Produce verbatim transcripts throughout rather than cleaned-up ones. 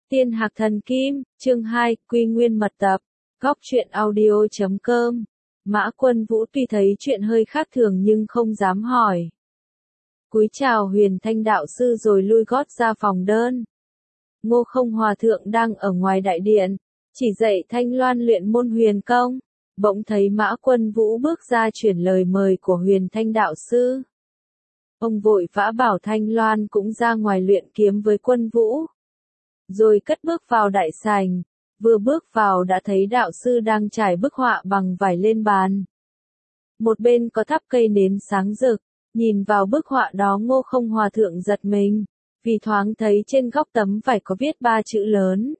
Tiên Hạc Thần Kim, chương hai, Quy Nguyên Mật Tập, Góc truyện audio chấm com. Mã Quân Vũ tuy thấy chuyện hơi khác thường nhưng không dám hỏi. Cúi chào Huyền Thanh đạo sư rồi lui gót ra phòng đơn. Ngô Không Hòa thượng đang ở ngoài đại điện, chỉ dạy Thanh Loan luyện môn huyền công. Bỗng thấy Mã Quân Vũ bước ra chuyển lời mời của Huyền Thanh đạo sư. Ông vội vã bảo Thanh Loan cũng ra ngoài luyện kiếm với Quân Vũ. Rồi cất bước vào đại sảnh, vừa bước vào đã thấy đạo sư đang trải bức họa bằng vải lên bàn. Một bên có thắp cây nến sáng rực, nhìn vào bức họa đó Ngô Không Hòa thượng giật mình, vì thoáng thấy trên góc tấm vải có viết ba chữ lớn.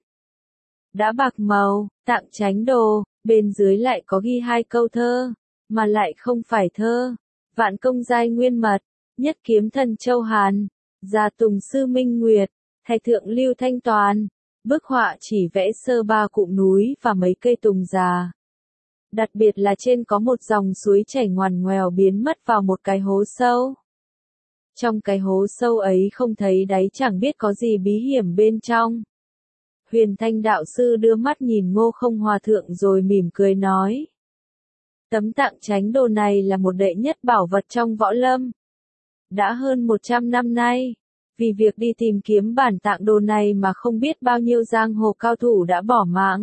Đã bạc màu, tạng chánh đồ, bên dưới lại có ghi hai câu thơ, mà lại không phải thơ. Vạn công giai nguyên mật, nhất kiếm thần Châu Hàn, gia tùng sư Minh Nguyệt, thái thượng Lưu Thanh Toàn. Bức họa chỉ vẽ sơ ba cụm núi và mấy cây tùng già. Đặc biệt là trên có một dòng suối chảy ngoằn ngoèo biến mất vào một cái hố sâu. Trong cái hố sâu ấy không thấy đáy, chẳng biết có gì bí hiểm bên trong. Huyền Thanh đạo sư đưa mắt nhìn Ngô Không Hòa thượng rồi mỉm cười nói. Tấm tạng chánh đồ này là một đệ nhất bảo vật trong võ lâm. Đã hơn một trăm năm nay, vì việc đi tìm kiếm bản tạng đồ này mà không biết bao nhiêu giang hồ cao thủ đã bỏ mạng.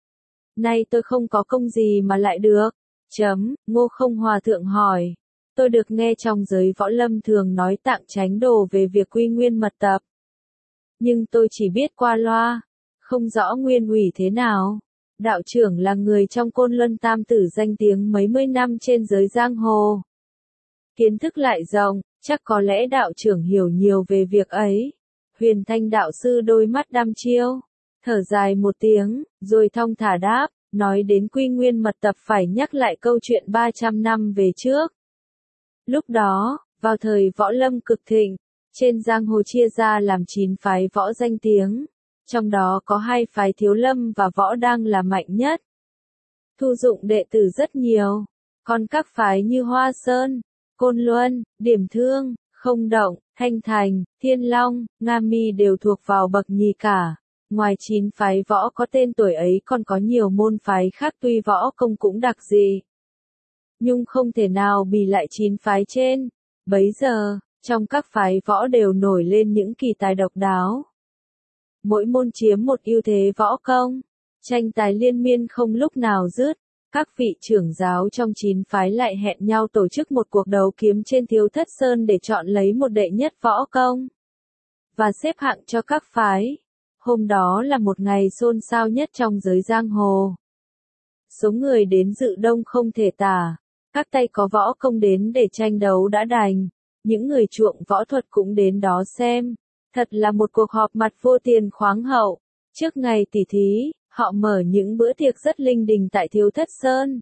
Nay tôi không có công gì mà lại được. Chấm, Ngô Không Hòa thượng hỏi. Tôi được nghe trong giới võ lâm thường nói tạng chánh đồ về việc quy nguyên mật tập. Nhưng tôi chỉ biết qua loa, không rõ nguyên ủy thế nào. Đạo trưởng là người trong Côn Luân Tam Tử danh tiếng mấy mươi năm trên giới giang hồ. Kiến thức lại rộng, chắc có lẽ đạo trưởng hiểu nhiều về việc ấy. Huyền Thanh đạo sư đôi mắt đăm chiêu, thở dài một tiếng, rồi thong thả đáp, nói đến quy nguyên mật tập phải nhắc lại câu chuyện ba trăm năm về trước. Lúc đó, vào thời võ lâm cực thịnh, trên giang hồ chia ra làm chín phái võ danh tiếng, trong đó có hai phái Thiếu Lâm và Võ Đang là mạnh nhất. Thu dụng đệ tử rất nhiều, còn các phái như Hoa Sơn, Côn Luân, Điểm Thương, Không Động, Thanh Thành, Thiên Long, Nga Mi đều thuộc vào bậc nhì cả. Ngoài chín phái võ có tên tuổi ấy còn có nhiều môn phái khác tuy võ công cũng đặc dị, nhưng không thể nào bì lại chín phái trên. Bấy giờ, trong các phái võ đều nổi lên những kỳ tài độc đáo. Mỗi môn chiếm một ưu thế võ công, tranh tài liên miên không lúc nào dứt. Các vị trưởng giáo trong chín phái lại hẹn nhau tổ chức một cuộc đấu kiếm trên Thiếu Thất Sơn để chọn lấy một đệ nhất võ công và xếp hạng cho các phái. Hôm đó là một ngày xôn xao nhất trong giới giang hồ. Số người đến dự đông không thể tả, các tay có võ công đến để tranh đấu đã đành, những người chuộng võ thuật cũng đến đó xem. Thật là một cuộc họp mặt vô tiền khoáng hậu. Trước ngày tỉ thí, họ mở những bữa tiệc rất linh đình tại Thiếu Thất Sơn.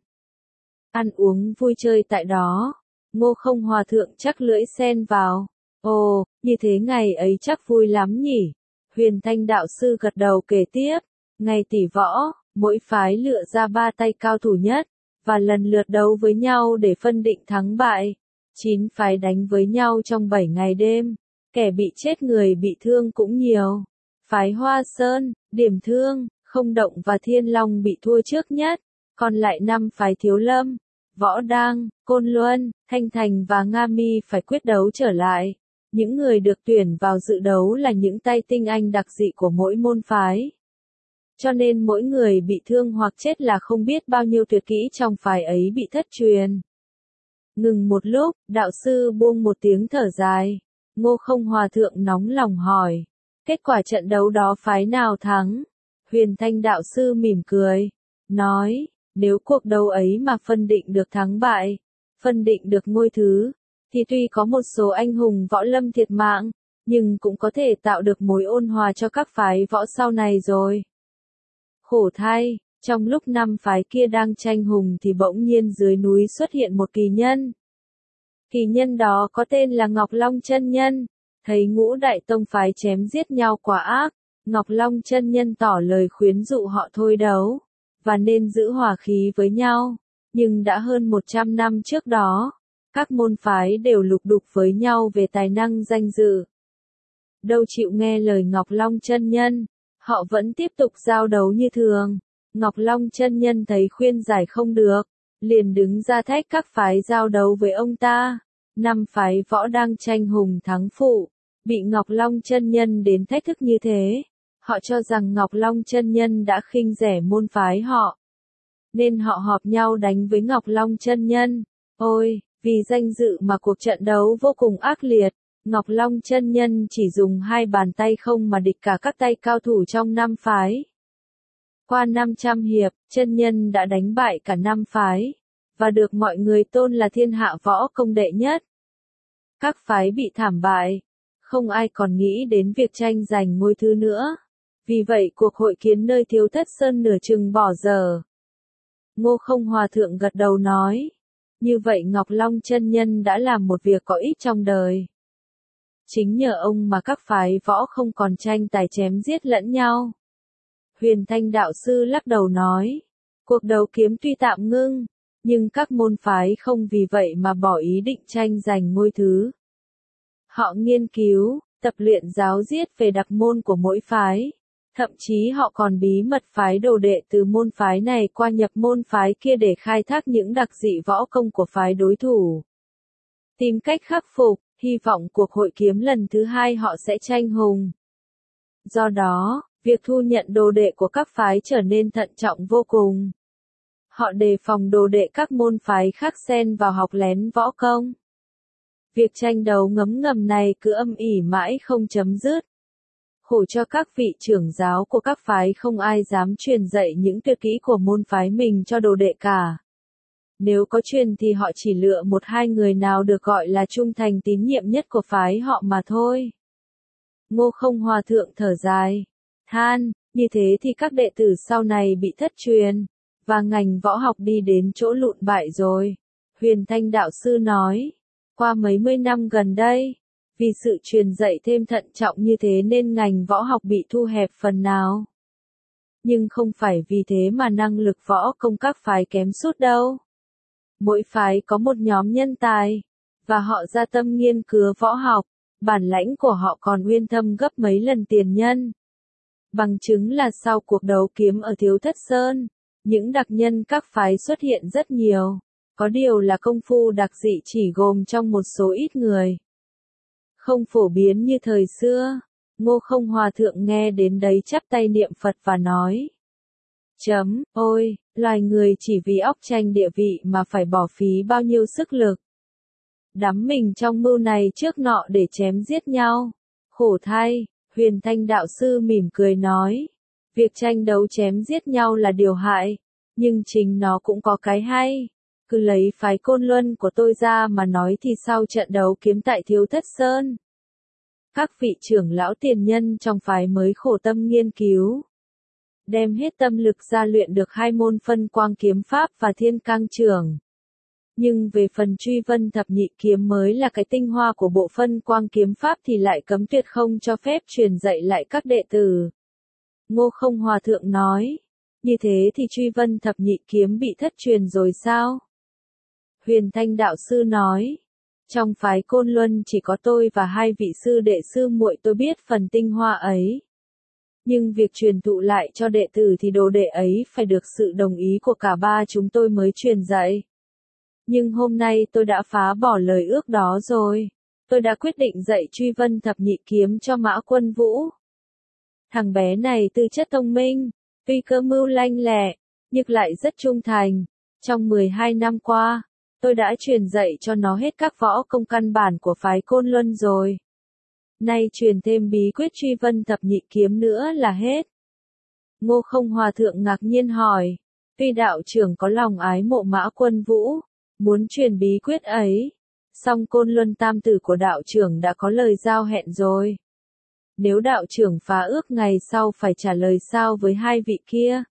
Ăn uống vui chơi tại đó. Ngô Không Hòa thượng chắc lưỡi xen vào. Ồ, như thế ngày ấy chắc vui lắm nhỉ. Huyền Thanh đạo sư gật đầu kể tiếp. Ngày tỷ võ, mỗi phái lựa ra ba tay cao thủ nhất, và lần lượt đấu với nhau để phân định thắng bại. Chín phái đánh với nhau trong bảy ngày đêm. Kẻ bị chết người bị thương cũng nhiều. Phái Hoa Sơn, Điểm Thương, Không Động và Thiên Long bị thua trước nhất, còn lại năm phái Thiếu Lâm, Võ Đang, Côn Luân, Thanh Thành và Nga Mi phải quyết đấu trở lại. Những người được tuyển vào dự đấu là những tay tinh anh đặc dị của mỗi môn phái. Cho nên mỗi người bị thương hoặc chết là không biết bao nhiêu tuyệt kỹ trong phái ấy bị thất truyền. Ngừng một lúc, đạo sư buông một tiếng thở dài. Ngô Không Hòa thượng nóng lòng hỏi. Kết quả trận đấu đó phái nào thắng? Huyền Thanh đạo sư mỉm cười, nói, nếu cuộc đấu ấy mà phân định được thắng bại, phân định được ngôi thứ, thì tuy có một số anh hùng võ lâm thiệt mạng, nhưng cũng có thể tạo được mối ôn hòa cho các phái võ sau này rồi. Khổ thay, trong lúc năm phái kia đang tranh hùng thì bỗng nhiên dưới núi xuất hiện một kỳ nhân. Kỳ nhân đó có tên là Ngọc Long chân nhân. Thấy ngũ đại tông phái chém giết nhau quá ác, Ngọc Long chân nhân tỏ lời khuyến dụ họ thôi đấu, và nên giữ hòa khí với nhau. Nhưng đã hơn một trăm năm trước đó, các môn phái đều lục đục với nhau về tài năng danh dự. Đâu chịu nghe lời Ngọc Long chân nhân, Họ vẫn tiếp tục giao đấu như thường. Ngọc Long chân nhân thấy khuyên giải không được, liền đứng ra thách các phái giao đấu với ông ta. Năm phái võ đang tranh hùng thắng phụ, bị Ngọc Long chân nhân đến thách thức như thế. Họ cho rằng Ngọc Long chân nhân đã khinh rẻ môn phái họ, nên họ họp nhau đánh với Ngọc Long chân nhân. Ôi, vì danh dự mà cuộc trận đấu vô cùng ác liệt, Ngọc Long chân nhân chỉ dùng hai bàn tay không mà địch cả các tay cao thủ trong năm phái. Qua năm trăm hiệp, chân nhân đã đánh bại cả năm phái, và được mọi người tôn là thiên hạ võ công đệ nhất. Các phái bị thảm bại, không ai còn nghĩ đến việc tranh giành ngôi thứ nữa. Vì vậy cuộc hội kiến nơi Thiếu Thất Sơn nửa chừng bỏ dở. Ngô Không Hòa Thượng gật đầu nói, như vậy Ngọc Long chân nhân đã làm một việc có ích trong đời. Chính nhờ ông mà các phái võ không còn tranh tài chém giết lẫn nhau. Huyền Thanh đạo sư lắc đầu nói, cuộc đấu kiếm tuy tạm ngưng, nhưng các môn phái không vì vậy mà bỏ ý định tranh giành ngôi thứ. Họ nghiên cứu, tập luyện giáo giết về đặc môn của mỗi phái. Thậm chí họ còn bí mật phái đồ đệ từ môn phái này qua nhập môn phái kia để khai thác những đặc dị võ công của phái đối thủ. Tìm cách khắc phục, hy vọng cuộc hội kiếm lần thứ hai họ sẽ tranh hùng. Do đó, việc thu nhận đồ đệ của các phái trở nên thận trọng vô cùng. Họ đề phòng đồ đệ các môn phái khác xen vào học lén võ công. Việc tranh đấu ngấm ngầm này cứ âm ỉ mãi không chấm dứt. Khổ cho các vị trưởng giáo của các phái không ai dám truyền dạy những tuyệt kỹ của môn phái mình cho đồ đệ cả. Nếu có truyền thì họ chỉ lựa một hai người nào được gọi là trung thành tín nhiệm nhất của phái họ mà thôi. Ngô Không Hòa Thượng thở dài, than, như thế thì các đệ tử sau này bị thất truyền, và ngành võ học đi đến chỗ lụn bại rồi. Huyền Thanh đạo sư nói, qua mấy mươi năm gần đây, vì sự truyền dạy thêm thận trọng như thế nên ngành võ học bị thu hẹp phần nào. Nhưng không phải vì thế mà năng lực võ công các phái kém sút đâu. Mỗi phái có một nhóm nhân tài, và họ ra tâm nghiên cứu võ học, bản lãnh của họ còn uyên thâm gấp mấy lần tiền nhân. Bằng chứng là sau cuộc đấu kiếm ở Thiếu Thất Sơn, những đặc nhân các phái xuất hiện rất nhiều, có điều là công phu đặc dị chỉ gồm trong một số ít người. Không phổ biến như thời xưa. Ngô Không Hòa Thượng nghe đến đấy chắp tay niệm Phật và nói. Chấm, ôi, loài người chỉ vì óc tranh địa vị mà phải bỏ phí bao nhiêu sức lực. Đắm mình trong mưu này trước nọ để chém giết nhau. Khổ thay, Huyền Thanh đạo sư mỉm cười nói. Việc tranh đấu chém giết nhau là điều hại, nhưng chính nó cũng có cái hay. Cứ lấy phái Côn Luân của tôi ra mà nói thì sau trận đấu kiếm tại Thiếu Thất Sơn, các vị trưởng lão tiền nhân trong phái mới khổ tâm nghiên cứu, đem hết tâm lực ra luyện được hai môn phân quang kiếm pháp và thiên cang trưởng. Nhưng về phần truy vân thập nhị kiếm mới là cái tinh hoa của bộ phân quang kiếm pháp thì lại cấm tuyệt không cho phép truyền dạy lại các đệ tử. Ngô Không Hòa Thượng nói, như thế thì truy vân thập nhị kiếm bị thất truyền rồi sao? Huyền Thanh đạo sư nói, trong phái Côn Luân chỉ có tôi và hai vị sư đệ sư muội tôi biết phần tinh hoa ấy. Nhưng việc truyền thụ lại cho đệ tử thì đồ đệ ấy phải được sự đồng ý của cả ba chúng tôi mới truyền dạy. Nhưng hôm nay tôi đã phá bỏ lời ước đó rồi. Tôi đã quyết định dạy truy vân thập nhị kiếm cho Mã Quân Vũ. Thằng bé này tư chất thông minh, tuy cơ mưu lanh lẹ, nhưng lại rất trung thành. Trong mười hai năm qua, tôi đã truyền dạy cho nó hết các võ công căn bản của phái Côn Luân rồi. Nay truyền thêm bí quyết truy vân thập nhị kiếm nữa là hết. Ngô Không Hòa Thượng ngạc nhiên hỏi, tuy đạo trưởng có lòng ái mộ Mã Quân Vũ, muốn truyền bí quyết ấy, song Côn Luân tam tử của đạo trưởng đã có lời giao hẹn rồi. Nếu đạo trưởng phá ước ngày sau phải trả lời sao với hai vị kia?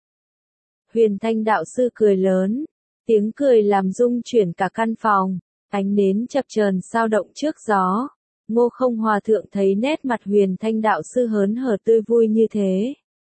Huyền Thanh đạo sư cười lớn, tiếng cười làm rung chuyển cả căn phòng, ánh nến chập chờn sao động trước gió. Ngô Không Hòa Thượng thấy nét mặt Huyền Thanh đạo sư hớn hở tươi vui như thế.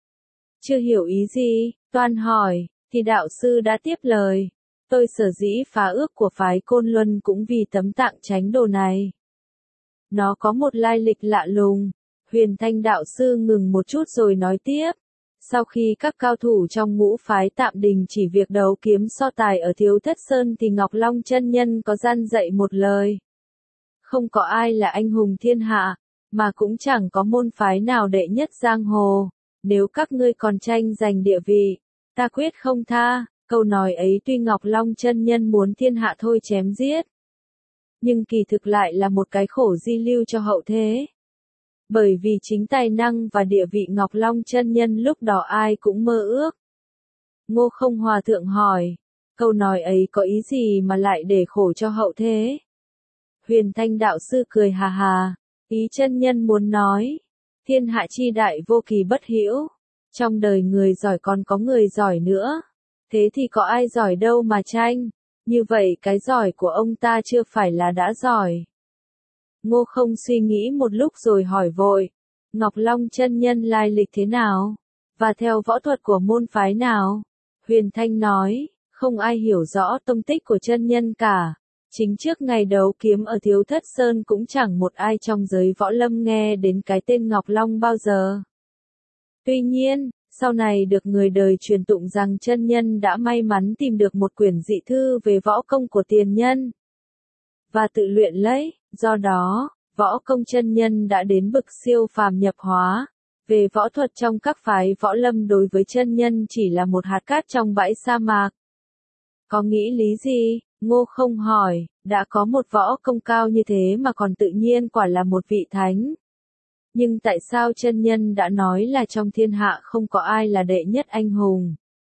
Chưa hiểu ý gì, toan hỏi, thì đạo sư đã tiếp lời. Tôi sở dĩ phá ước của phái Côn Luân cũng vì tấm tạng chánh đồ này. Nó có một lai lịch lạ lùng, Huyền Thanh đạo sư ngừng một chút rồi nói tiếp. Sau khi các cao thủ trong ngũ phái tạm đình chỉ việc đấu kiếm so tài ở Thiếu Thất Sơn thì Ngọc Long chân nhân có gian dạy một lời. Không có ai là anh hùng thiên hạ, mà cũng chẳng có môn phái nào đệ nhất giang hồ. Nếu các ngươi còn tranh giành địa vị, ta quyết không tha. Câu nói ấy tuy Ngọc Long chân nhân muốn thiên hạ thôi chém giết, nhưng kỳ thực lại là một cái khổ di lưu cho hậu thế. Bởi vì chính tài năng và địa vị Ngọc Long chân nhân lúc đó ai cũng mơ ước. Ngô Không Hòa thượng hỏi, câu nói ấy có ý gì mà lại để khổ cho hậu thế? Huyền Thanh đạo sư cười hà hà, ý chân nhân muốn nói, thiên hạ chi đại vô kỳ bất hữu, trong đời người giỏi còn có người giỏi nữa, thế thì có ai giỏi đâu mà tranh, như vậy cái giỏi của ông ta chưa phải là đã giỏi. Ngô Không suy nghĩ một lúc rồi hỏi vội, Ngọc Long chân nhân lai lịch thế nào? Và theo võ thuật của môn phái nào? Huyền Thanh nói, không ai hiểu rõ tông tích của chân nhân cả. Chính trước ngày đấu kiếm ở Thiếu Thất Sơn cũng chẳng một ai trong giới võ lâm nghe đến cái tên Ngọc Long bao giờ. Tuy nhiên, sau này được người đời truyền tụng rằng chân nhân đã may mắn tìm được một quyển dị thư về võ công của tiền nhân và tự luyện lấy, do đó, võ công chân nhân đã đến bậc siêu phàm nhập hóa. Về võ thuật trong các phái võ lâm đối với chân nhân chỉ là một hạt cát trong bãi sa mạc. Có nghĩ lý gì? Ngô Không hỏi, đã có một võ công cao như thế mà còn tự nhiên quả là một vị thánh. Nhưng tại sao chân nhân đã nói là trong thiên hạ không có ai là đệ nhất anh hùng,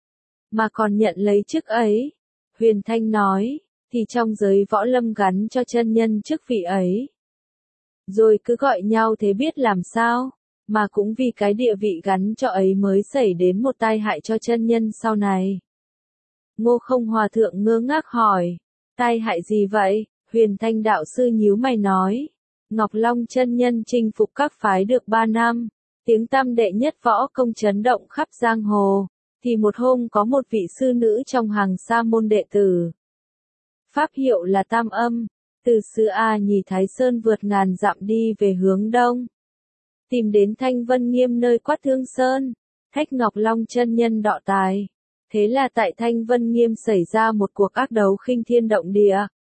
mà còn nhận lấy chức ấy? Huyền Thanh nói, thì trong giới võ lâm gắn cho chân nhân chức vị ấy. Rồi cứ gọi nhau thế biết làm sao, mà cũng vì cái địa vị gắn cho ấy mới xảy đến một tai hại cho chân nhân sau này. Ngô Không Hòa thượng ngơ ngác hỏi, tai hại gì vậy? Huyền Thanh đạo sư nhíu mày nói, Ngọc Long chân nhân chinh phục các phái được ba năm, tiếng tăm đệ nhất võ công chấn động khắp giang hồ, thì một hôm có một vị sư nữ trong hàng sa môn đệ tử. Pháp hiệu là Tam Âm, từ xứ A Nhì Thái Sơn vượt ngàn dặm đi về hướng đông. Tìm đến Thanh Vân Nghiêm nơi Quát Thương Sơn, thách Ngọc Long chân nhân đọ tài. Thế là tại Thanh Vân Nghiêm xảy ra một cuộc ác đấu khinh thiên động địa.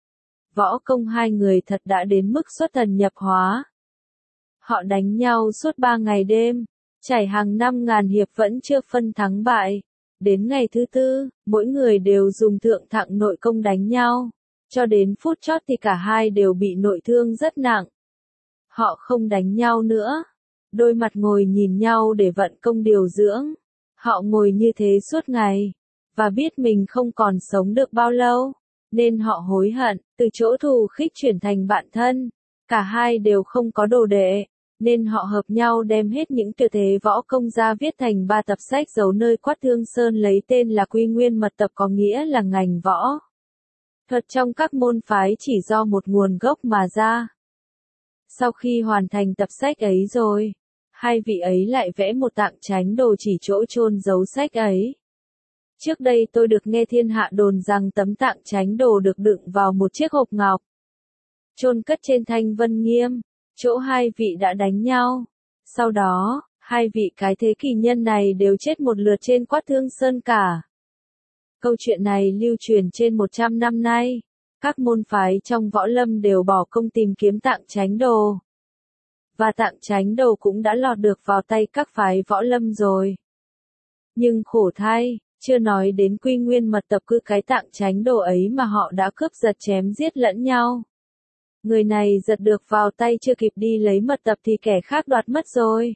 Võ công hai người thật đã đến mức xuất thần nhập hóa. Họ đánh nhau suốt ba ngày đêm, trải hàng năm ngàn hiệp vẫn chưa phân thắng bại. Đến ngày thứ tư, mỗi người đều dùng thượng thặng nội công đánh nhau. Cho đến phút chót thì cả hai đều bị nội thương rất nặng. Họ không đánh nhau nữa. Đôi mặt ngồi nhìn nhau để vận công điều dưỡng. Họ ngồi như thế suốt ngày, và biết mình không còn sống được bao lâu, nên họ hối hận, từ chỗ thù khích chuyển thành bạn thân. Cả hai đều không có đồ đệ, nên họ hợp nhau đem hết những tuyệt thế võ công ra viết thành ba tập sách giấu nơi Quát Thương Sơn lấy tên là Quy Nguyên Mật Tập, có nghĩa là ngành võ thuật trong các môn phái chỉ do một nguồn gốc mà ra. Sau khi hoàn thành tập sách ấy rồi, hai vị ấy lại vẽ một tạng chánh đồ chỉ chỗ chôn giấu sách ấy. Trước đây tôi được nghe thiên hạ đồn rằng tấm tạng chánh đồ được đựng vào một chiếc hộp ngọc, chôn cất trên Thanh Vân Nghiêm, chỗ hai vị đã đánh nhau. Sau đó, hai vị cái thế kỳ nhân này đều chết một lượt trên Quát Thương Sơn cả. Câu chuyện này lưu truyền trên một trăm năm nay. Các môn phái trong võ lâm đều bỏ công tìm kiếm tạng chánh đồ. Và tạng chánh đồ cũng đã lọt được vào tay các phái võ lâm rồi. Nhưng khổ thay, chưa nói đến Quy Nguyên Mật Tập, cứ cái tạng chánh đồ ấy mà họ đã cướp giật chém giết lẫn nhau. Người này giật được vào tay chưa kịp đi lấy mật tập thì kẻ khác đoạt mất rồi.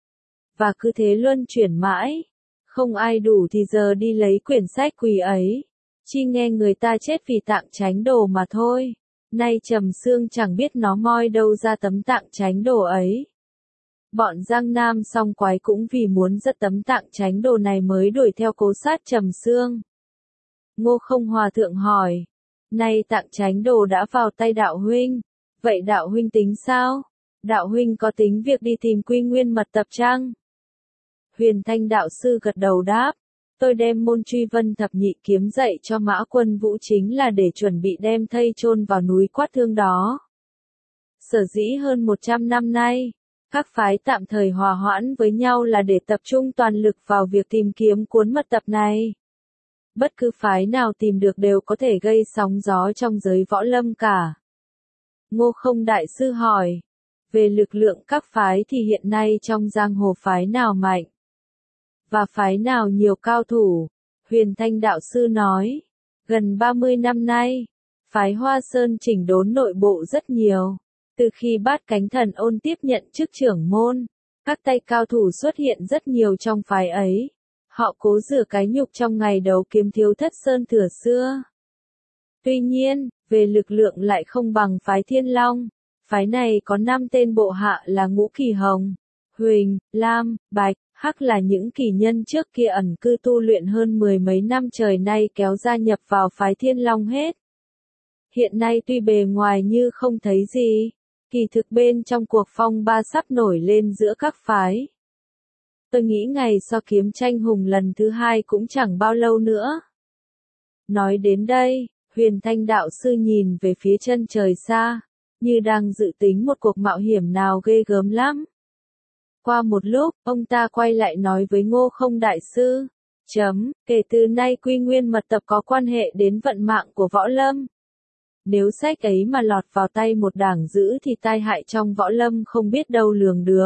Và cứ thế luân chuyển mãi. Không ai đủ thì giờ đi lấy quyển sách quý ấy. Chi nghe người ta chết vì tạng chánh đồ mà thôi. Nay Trầm Xương chẳng biết nó moi đâu ra tấm tạng chánh đồ ấy. Bọn Giang Nam song quái cũng vì muốn giật tấm tạng chánh đồ này mới đuổi theo cố sát Trầm Xương. Ngô Không Hòa thượng hỏi, nay tạng chánh đồ đã vào tay đạo huynh, vậy đạo huynh tính sao? Đạo huynh có tính việc đi tìm Quy Nguyên Mật Tập chăng? Huyền Thanh đạo sư gật đầu đáp, tôi đem môn Truy Vân Thập Nhị Kiếm dạy cho Mã Quân Vũ chính là để chuẩn bị đem thây chôn vào núi Quát Thương đó. Sở dĩ hơn một trăm năm nay, Các phái tạm thời hòa hoãn với nhau là để tập trung toàn lực vào việc tìm kiếm cuốn mật tập này. Bất cứ phái nào tìm được đều có thể gây sóng gió trong giới võ lâm cả. Ngô Không Đại Sư hỏi, về lực lượng các phái thì hiện nay trong giang hồ phái nào mạnh? Và phái nào nhiều cao thủ? Huyền Thanh Đạo Sư nói, gần ba mươi năm nay, phái Hoa Sơn chỉnh đốn nội bộ rất nhiều. Từ khi Bát Cánh Thần Ôn tiếp nhận chức trưởng môn, các tay cao thủ xuất hiện rất nhiều trong phái ấy. Họ cố rửa cái nhục trong ngày đấu kiếm thiếu thất sơn thừa xưa. Tuy nhiên, về lực lượng lại không bằng phái Thiên Long. Phái này có năm tên bộ hạ là Ngũ Kỳ Hồng, Huỳnh, Lam, Bạch, Hắc là những kỳ nhân trước kia ẩn cư tu luyện hơn mười mấy năm trời nay kéo gia nhập vào phái Thiên Long hết. Hiện nay tuy bề ngoài như không thấy gì, kỳ thực bên trong cuộc phong ba sắp nổi lên giữa các phái. Tôi nghĩ ngày so kiếm tranh hùng lần thứ hai cũng chẳng bao lâu nữa. Nói đến đây, Huyền Thanh Đạo Sư nhìn về phía chân trời xa, như đang dự tính một cuộc mạo hiểm nào ghê gớm lắm. Qua một lúc, ông ta quay lại nói với Ngô Không Đại Sư, chấm, kể từ nay Quy Nguyên mật tập có quan hệ đến vận mạng của võ lâm. Nếu sách ấy mà lọt vào tay một đảng dữ thì tai hại trong võ lâm không biết đâu lường được.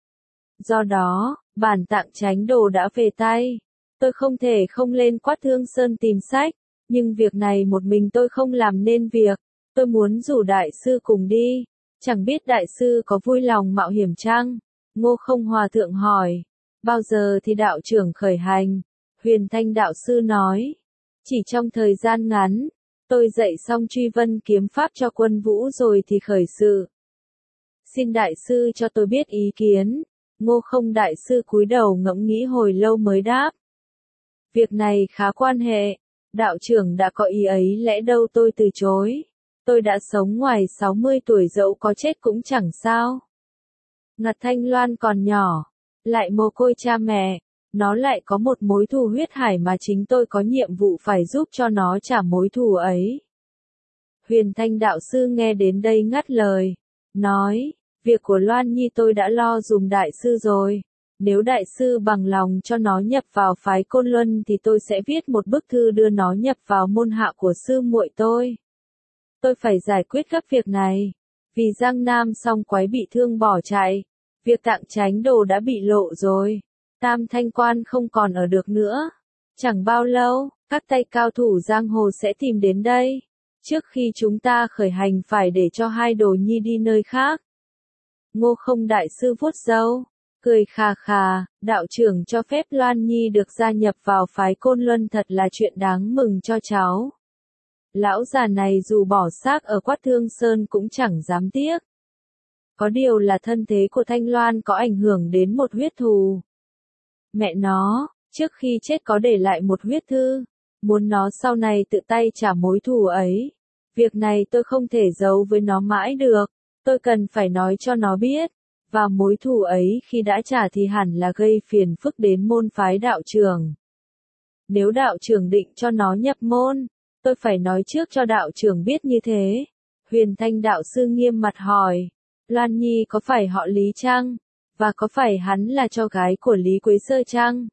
Do đó, bản tạng chánh đồ đã về tay. Tôi không thể không lên Quát Thương Sơn tìm sách, nhưng việc này một mình tôi không làm nên việc. Tôi muốn rủ đại sư cùng đi, chẳng biết đại sư có vui lòng mạo hiểm chăng? Ngô Không Hòa Thượng hỏi, bao giờ thì đạo trưởng khởi hành? Huyền Thanh Đạo Sư nói, chỉ trong thời gian ngắn, tôi dạy xong truy vân kiếm pháp cho quân vũ rồi thì khởi sự. Xin đại sư cho tôi biết ý kiến. Ngô Không Đại Sư cúi đầu ngẫm nghĩ hồi lâu mới đáp. Việc này khá quan hệ, đạo trưởng đã có ý ấy lẽ đâu tôi từ chối. Tôi đã sống ngoài sáu mươi tuổi dẫu có chết cũng chẳng sao. Ngặt Thanh Loan còn nhỏ, lại mồ côi cha mẹ, nó lại có một mối thù huyết hải mà chính tôi có nhiệm vụ phải giúp cho nó trả mối thù ấy. Huyền Thanh Đạo Sư nghe đến đây ngắt lời, nói, việc của Loan Nhi tôi đã lo dùm đại sư rồi. Nếu đại sư bằng lòng cho nó nhập vào phái Côn Luân thì tôi sẽ viết một bức thư đưa nó nhập vào môn hạ của sư muội tôi. Tôi phải giải quyết gấp việc này. Vì Giang Nam song quái bị thương bỏ chạy, việc tạng chánh đồ đã bị lộ rồi. Tam Thanh Quan không còn ở được nữa. Chẳng bao lâu, các tay cao thủ giang hồ sẽ tìm đến đây. Trước khi chúng ta khởi hành phải để cho hai đồ nhi đi nơi khác. Ngô Không Đại Sư vuốt râu, cười khà khà, đạo trưởng cho phép Loan Nhi được gia nhập vào phái Côn Luân thật là chuyện đáng mừng cho cháu. Lão già này dù bỏ xác ở Quát Thương Sơn cũng chẳng dám tiếc. Có điều là thân thế của Thanh Loan có ảnh hưởng đến một huyết thù. Mẹ nó, trước khi chết có để lại một huyết thư, muốn nó sau này tự tay trả mối thù ấy. Việc này tôi không thể giấu với nó mãi được, tôi cần phải nói cho nó biết. Và mối thù ấy khi đã trả thì hẳn là gây phiền phức đến môn phái đạo trưởng. Nếu đạo trưởng định cho nó nhập môn, tôi phải nói trước cho đạo trưởng biết như thế. Huyền Thanh Đạo Sư nghiêm mặt hỏi, Loan Nhi có phải họ Lý chăng? Và có phải hắn là cho gái của Lý Quế Sơ chăng?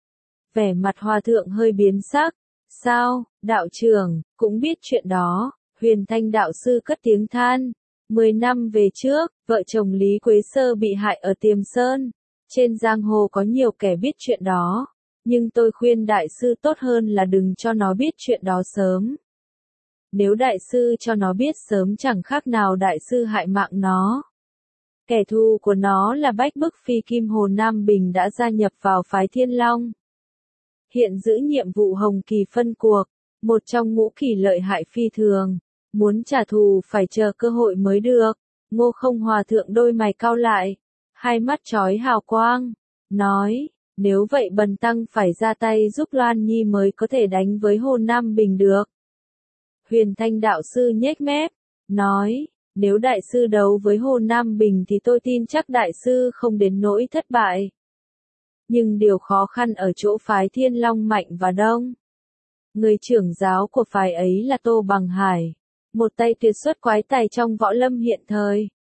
Vẻ mặt hòa thượng hơi biến sắc. Sao, đạo trưởng, cũng biết chuyện đó. Huyền Thanh Đạo Sư cất tiếng than. Mười năm về trước, vợ chồng Lý Quế Sơ bị hại ở Tiềm Sơn. Trên giang hồ có nhiều kẻ biết chuyện đó. Nhưng tôi khuyên đại sư tốt hơn là đừng cho nó biết chuyện đó sớm. Nếu đại sư cho nó biết sớm chẳng khác nào đại sư hại mạng nó. Kẻ thù của nó là Bách Bức Phi Kim Hồ Nam Bình đã gia nhập vào phái Thiên Long. Hiện giữ nhiệm vụ Hồng Kỳ phân cuộc, một trong ngũ kỳ lợi hại phi thường. Muốn trả thù phải chờ cơ hội mới được. Ngô Không Hòa Thượng đôi mày cau lại, hai mắt chói hào quang, nói, nếu vậy bần tăng phải ra tay giúp Loan Nhi mới có thể đánh với Hồ Nam Bình được. Huyền Thanh Đạo Sư nhếch mép, nói, nếu đại sư đấu với Hồ Nam Bình thì tôi tin chắc đại sư không đến nỗi thất bại. Nhưng điều khó khăn ở chỗ phái Thiên Long mạnh và đông. Người trưởng giáo của phái ấy là Tô Bằng Hải, một tay tuyệt xuất quái tài trong võ lâm hiện thời.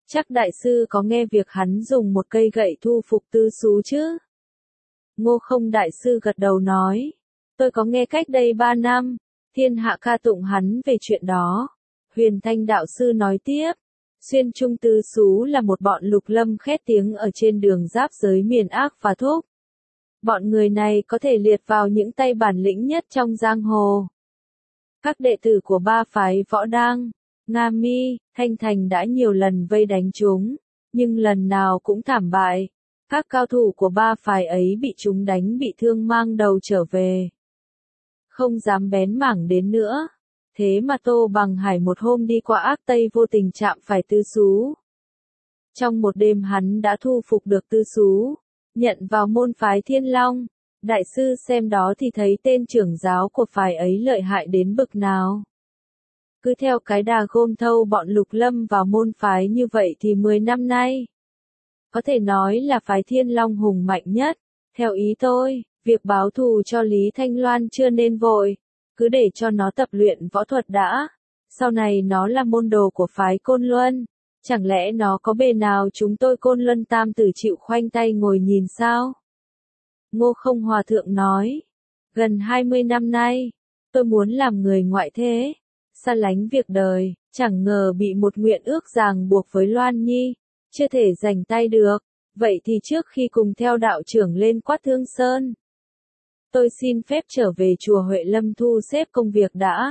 Chắc đại sư có nghe việc hắn dùng một cây gậy thu phục tư xú chứ? Ngô Không đại sư gật đầu nói. Tôi có nghe cách đây ba năm, thiên hạ ca tụng hắn về chuyện đó. Huyền Thanh đạo sư nói tiếp. Xuyên Trung tư xú là một bọn lục lâm khét tiếng ở trên đường giáp giới miền ác và thúc. Bọn người này có thể liệt vào những tay bản lĩnh nhất trong giang hồ. Các đệ tử của ba phái Võ Đăng, Nga Mi, Thanh Thành đã nhiều lần vây đánh chúng, nhưng lần nào cũng thảm bại. Các cao thủ của ba phái ấy bị chúng đánh bị thương mang đầu trở về. Không dám bén mảng đến nữa. Thế mà Tô Bằng Hải một hôm đi qua Ác Tây vô tình chạm phải Tư Xú. Trong một đêm hắn đã thu phục được Tư Xú, nhận vào môn phái Thiên Long. Đại sư xem đó thì thấy tên trưởng giáo của phái ấy lợi hại đến bực nào. Cứ theo cái đà gom thâu bọn lục lâm vào môn phái như vậy thì mười năm nay. Có thể nói là phái Thiên Long hùng mạnh nhất. Theo ý tôi, việc báo thù cho Lý Thanh Loan chưa nên vội. Cứ để cho nó tập luyện võ thuật đã. Sau này nó là môn đồ của phái Côn Luân. Chẳng lẽ nó có bề nào chúng tôi Côn Luân tam tử chịu khoanh tay ngồi nhìn sao? Ngô Không Hòa Thượng nói. Gần hai mươi năm nay, tôi muốn làm người ngoại thế. Xa lánh việc đời, chẳng ngờ bị một nguyện ước ràng buộc với Loan Nhi. Chưa thể giành tay được. Vậy thì trước khi cùng theo đạo trưởng lên Quát Thương Sơn, tôi xin phép trở về chùa Huệ Lâm thu xếp công việc đã.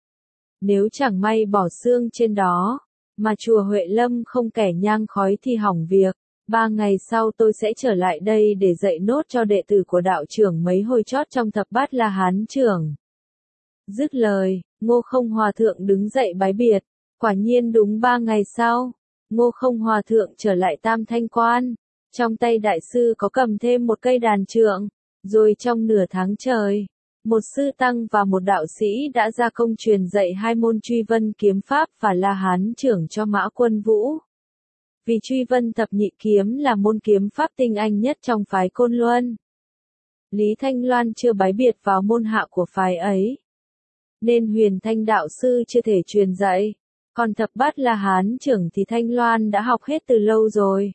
Nếu chẳng may bỏ xương trên đó, mà chùa Huệ Lâm không kẻ nhang khói thì hỏng việc. Ba ngày sau tôi sẽ trở lại đây để dạy nốt cho đệ tử của đạo trưởng mấy hồi chót trong thập bát La Hán trưởng. Dứt lời, Ngô Không Hòa Thượng đứng dậy bái biệt. Quả nhiên đúng ba ngày sau, Ngô Không Hòa Thượng trở lại Tam Thanh Quan. Trong tay đại sư có cầm thêm một cây đàn trượng. Rồi trong nửa tháng trời, một sư tăng và một đạo sĩ đã ra công truyền dạy hai môn Truy Vân kiếm pháp và La Hán trưởng cho Mã Quân Vũ. Vì Truy Vân thập nhị kiếm là môn kiếm pháp tinh anh nhất trong phái Côn Luân. Lý Thanh Loan chưa bái biệt vào môn hạ của phái ấy, nên Huyền Thanh đạo sư chưa thể truyền dạy. Còn thập bát La Hán trưởng thì Thanh Loan đã học hết từ lâu rồi.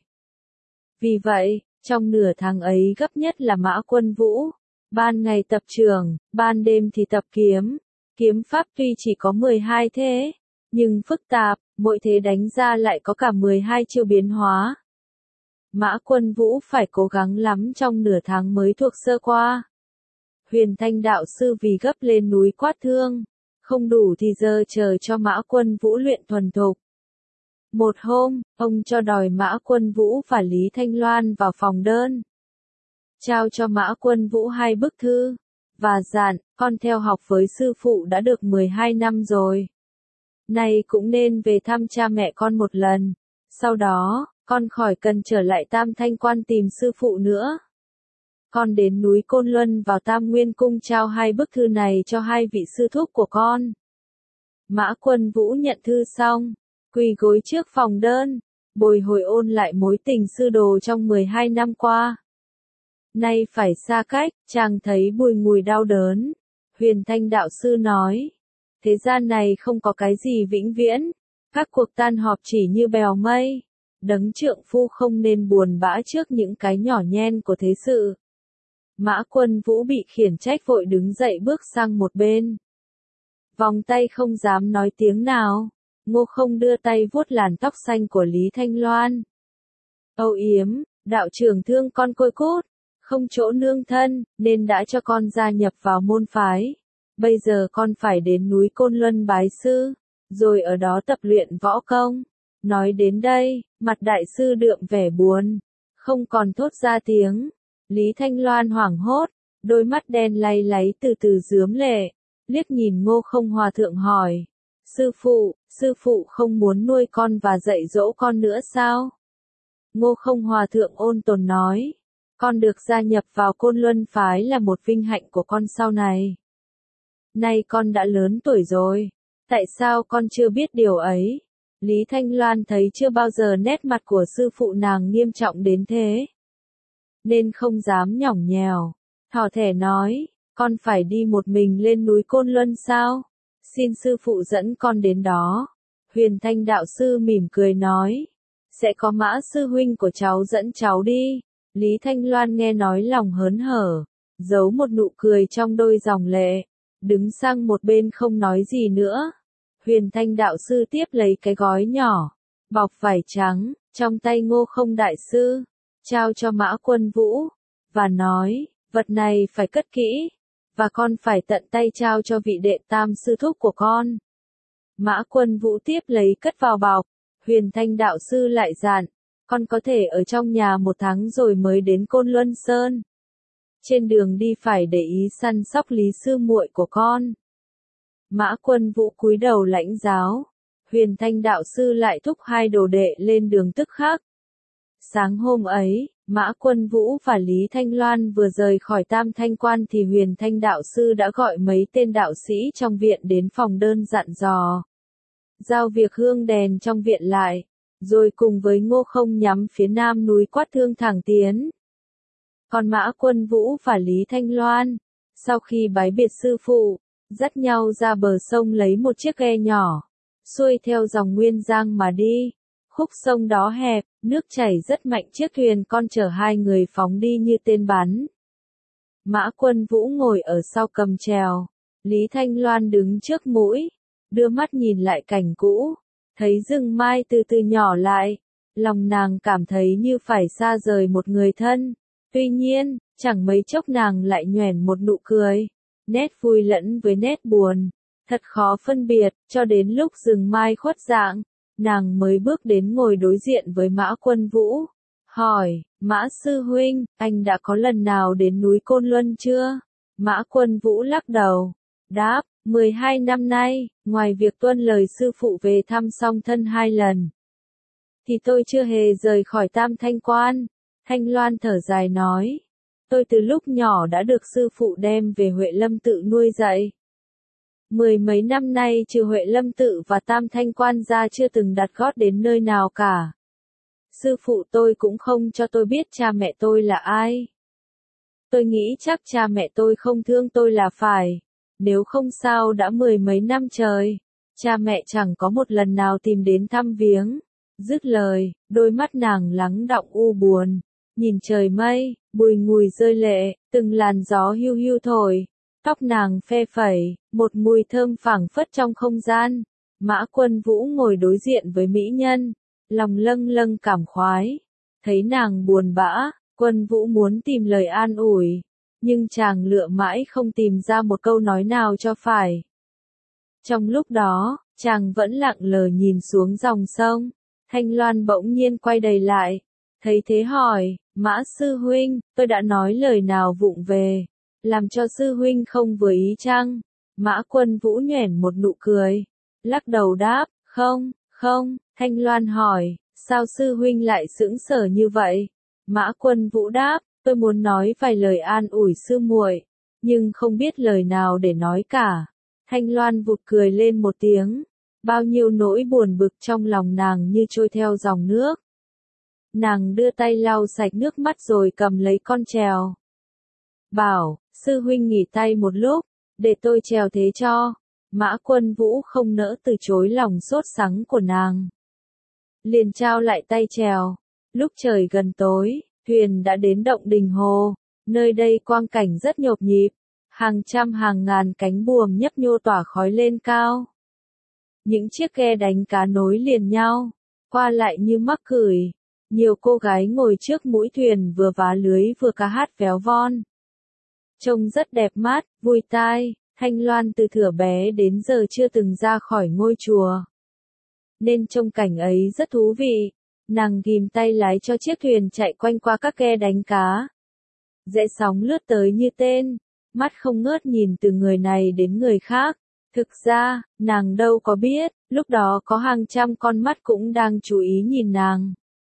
Vì vậy, trong nửa tháng ấy gấp nhất là Mã Quân Vũ. Ban ngày tập trường, ban đêm thì tập kiếm. Kiếm pháp tuy chỉ có mười hai thế, nhưng phức tạp, mỗi thế đánh ra lại có cả mười hai chiêu biến hóa. Mã Quân Vũ phải cố gắng lắm trong nửa tháng mới thuộc sơ qua. Huyền Thanh đạo sư vì gấp lên núi Quát Thương, không đủ thì giờ chờ cho Mã Quân Vũ luyện thuần thục. Một hôm, ông cho đòi Mã Quân Vũ và Lý Thanh Loan vào phòng đơn. Trao cho Mã Quân Vũ hai bức thư, và dặn, con theo học với sư phụ đã được mười hai năm rồi. Này cũng nên về thăm cha mẹ con một lần. Sau đó, con khỏi cần trở lại Tam Thanh Quan tìm sư phụ nữa. Con đến núi Côn Luân vào Tam Nguyên Cung trao hai bức thư này cho hai vị sư thúc của con. Mã Quân Vũ nhận thư xong, quỳ gối trước phòng đơn, bồi hồi ôn lại mối tình sư đồ trong mười hai năm qua. Nay phải xa cách, chàng thấy bùi ngùi đau đớn. Huyền Thanh đạo sư nói, thế gian này không có cái gì vĩnh viễn, các cuộc tan họp chỉ như bèo mây. Đấng trượng phu không nên buồn bã trước những cái nhỏ nhen của thế sự. Mã Quân Vũ bị khiển trách vội đứng dậy bước sang một bên. Vòng tay không dám nói tiếng nào. Ngô Không đưa tay vuốt làn tóc xanh của Lý Thanh Loan. Âu yếm, đạo trưởng thương con côi cút, không chỗ nương thân, nên đã cho con gia nhập vào môn phái. Bây giờ con phải đến núi Côn Luân bái sư, rồi ở đó tập luyện võ công. Nói đến đây, mặt đại sư đượm vẻ buồn, không còn thốt ra tiếng. Lý Thanh Loan hoảng hốt, đôi mắt đen lay láy từ từ rướm lệ, liếc nhìn Ngô Không Hòa Thượng hỏi. Sư phụ, sư phụ không muốn nuôi con và dạy dỗ con nữa sao? Ngô Không Hòa Thượng ôn tồn nói. Con được gia nhập vào Côn Luân phái là một vinh hạnh của con sau này. Nay con đã lớn tuổi rồi, tại sao con chưa biết điều ấy? Lý Thanh Loan thấy chưa bao giờ nét mặt của sư phụ nàng nghiêm trọng đến thế, nên không dám nhõng nhẽo, thỏ thẻ nói, con phải đi một mình lên núi Côn Luân sao? Xin sư phụ dẫn con đến đó. Huyền Thanh đạo sư mỉm cười nói, sẽ có Mã sư huynh của cháu dẫn cháu đi. Lý Thanh Loan nghe nói lòng hớn hở, giấu một nụ cười trong đôi dòng lệ, đứng sang một bên không nói gì nữa. Huyền Thanh đạo sư tiếp lấy cái gói nhỏ, bọc vải trắng, trong tay Ngô Không đại sư, trao cho Mã Quân Vũ, và nói, vật này phải cất kỹ, và con phải tận tay trao cho vị đệ tam sư thúc của con. Mã Quân Vũ tiếp lấy cất vào bọc, Huyền Thanh đạo sư lại dặn, con có thể ở trong nhà một tháng rồi mới đến Côn Luân Sơn. Trên đường đi phải để ý săn sóc Lý sư muội của con. Mã Quân Vũ cúi đầu lãnh giáo, Huyền Thanh đạo sư lại thúc hai đồ đệ lên đường tức khắc. Sáng hôm ấy, Mã Quân Vũ và Lý Thanh Loan vừa rời khỏi Tam Thanh Quan thì Huyền Thanh đạo sư đã gọi mấy tên đạo sĩ trong viện đến phòng đơn dặn dò. Giao việc hương đèn trong viện lại, rồi cùng với Ngô Không nhắm phía nam núi Quát Thương thẳng tiến. Còn Mã Quân Vũ và Lý Thanh Loan, sau khi bái biệt sư phụ, dắt nhau ra bờ sông lấy một chiếc ghe nhỏ, xuôi theo dòng Nguyên Giang mà đi. Khúc sông đó hẹp, nước chảy rất mạnh, chiếc thuyền con chở hai người phóng đi như tên bắn. Mã Quân Vũ ngồi ở sau cầm chèo, Lý Thanh Loan đứng trước mũi, đưa mắt nhìn lại cảnh cũ, thấy rừng mai từ từ nhỏ lại, lòng nàng cảm thấy như phải xa rời một người thân. Tuy nhiên, chẳng mấy chốc nàng lại nhoẻn một nụ cười, nét vui lẫn với nét buồn, thật khó phân biệt, cho đến lúc rừng mai khuất dạng, nàng mới bước đến ngồi đối diện với Mã Quân Vũ, hỏi, Mã sư huynh, anh đã có lần nào đến núi Côn Luân chưa? Mã Quân Vũ lắc đầu, đáp, mười hai năm nay, ngoài việc tuân lời sư phụ về thăm song thân hai lần, thì tôi chưa hề rời khỏi Tam Thanh Quan. Thanh Loan thở dài nói, tôi từ lúc nhỏ đã được sư phụ đem về Huệ Lâm Tự nuôi dạy. Mười mấy năm nay trừ Huệ Lâm Tự và Tam Thanh Quan ra chưa từng đặt gót đến nơi nào cả. Sư phụ tôi cũng không cho tôi biết cha mẹ tôi là ai. Tôi nghĩ chắc cha mẹ tôi không thương tôi là phải, nếu không sao đã mười mấy năm trời, cha mẹ chẳng có một lần nào tìm đến thăm viếng. Dứt lời, đôi mắt nàng lắng đọng u buồn, nhìn trời mây, bùi ngùi rơi lệ, từng làn gió hiu hiu thổi, tóc nàng phe phẩy, một mùi thơm phảng phất trong không gian. Mã Quân Vũ ngồi đối diện với mỹ nhân, lòng lâng lâng cảm khoái, thấy nàng buồn bã, Quân Vũ muốn tìm lời an ủi, nhưng chàng lựa mãi không tìm ra một câu nói nào cho phải. Trong lúc đó, chàng vẫn lặng lờ nhìn xuống dòng sông. Thanh Loan bỗng nhiên quay đầy lại, thấy thế hỏi, Mã sư huynh, tôi đã nói lời nào vụng về, làm cho sư huynh không vừa ý chăng? Mã Quân Vũ nhoẻn một nụ cười, lắc đầu đáp, không, không. Thanh Loan hỏi, sao sư huynh lại sững sờ như vậy? Mã Quân Vũ đáp, tôi muốn nói vài lời an ủi sư muội, nhưng không biết lời nào để nói cả. Thanh Loan vụt cười lên một tiếng. Bao nhiêu nỗi buồn bực trong lòng nàng như trôi theo dòng nước. Nàng đưa tay lau sạch nước mắt rồi cầm lấy con chèo. Bảo, sư huynh nghỉ tay một lúc, để tôi chèo thế cho. Mã Quân Vũ không nỡ từ chối lòng sốt sắng của nàng. Liền trao lại tay chèo. Lúc trời gần tối, thuyền đã đến động Đình Hồ. Nơi đây quang cảnh rất nhộp nhịp. Hàng trăm hàng ngàn cánh buồm nhấp nhô tỏa khói lên cao. Những chiếc ghe đánh cá nối liền nhau, qua lại như mắc cười. Nhiều cô gái ngồi trước mũi thuyền vừa vá lưới vừa ca hát véo von. Trông rất đẹp mắt, vui tai. Thanh Loan từ thuở bé đến giờ chưa từng ra khỏi ngôi chùa, nên trông cảnh ấy rất thú vị. Nàng ghim tay lái cho chiếc thuyền chạy quanh qua các ghe đánh cá. Rẽ sóng lướt tới như tên, mắt không ngớt nhìn từ người này đến người khác. Thực ra, nàng đâu có biết, lúc đó có hàng trăm con mắt cũng đang chú ý nhìn nàng.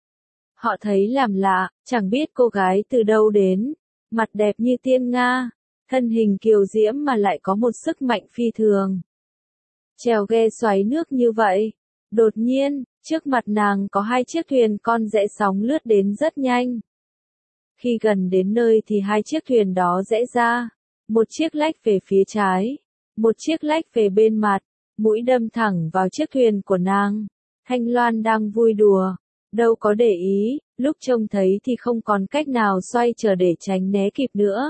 Họ thấy làm lạ, chẳng biết cô gái từ đâu đến, mặt đẹp như tiên nga, thân hình kiều diễm mà lại có một sức mạnh phi thường. Chèo ghe xoáy nước như vậy, đột nhiên, trước mặt nàng có hai chiếc thuyền con rẽ sóng lướt đến rất nhanh. Khi gần đến nơi thì hai chiếc thuyền đó rẽ ra, một chiếc lách về phía trái. Một chiếc lách về bên mặt, mũi đâm thẳng vào chiếc thuyền của nàng. Thanh Loan đang vui đùa, đâu có để ý, lúc trông thấy thì không còn cách nào xoay trở để tránh né kịp nữa.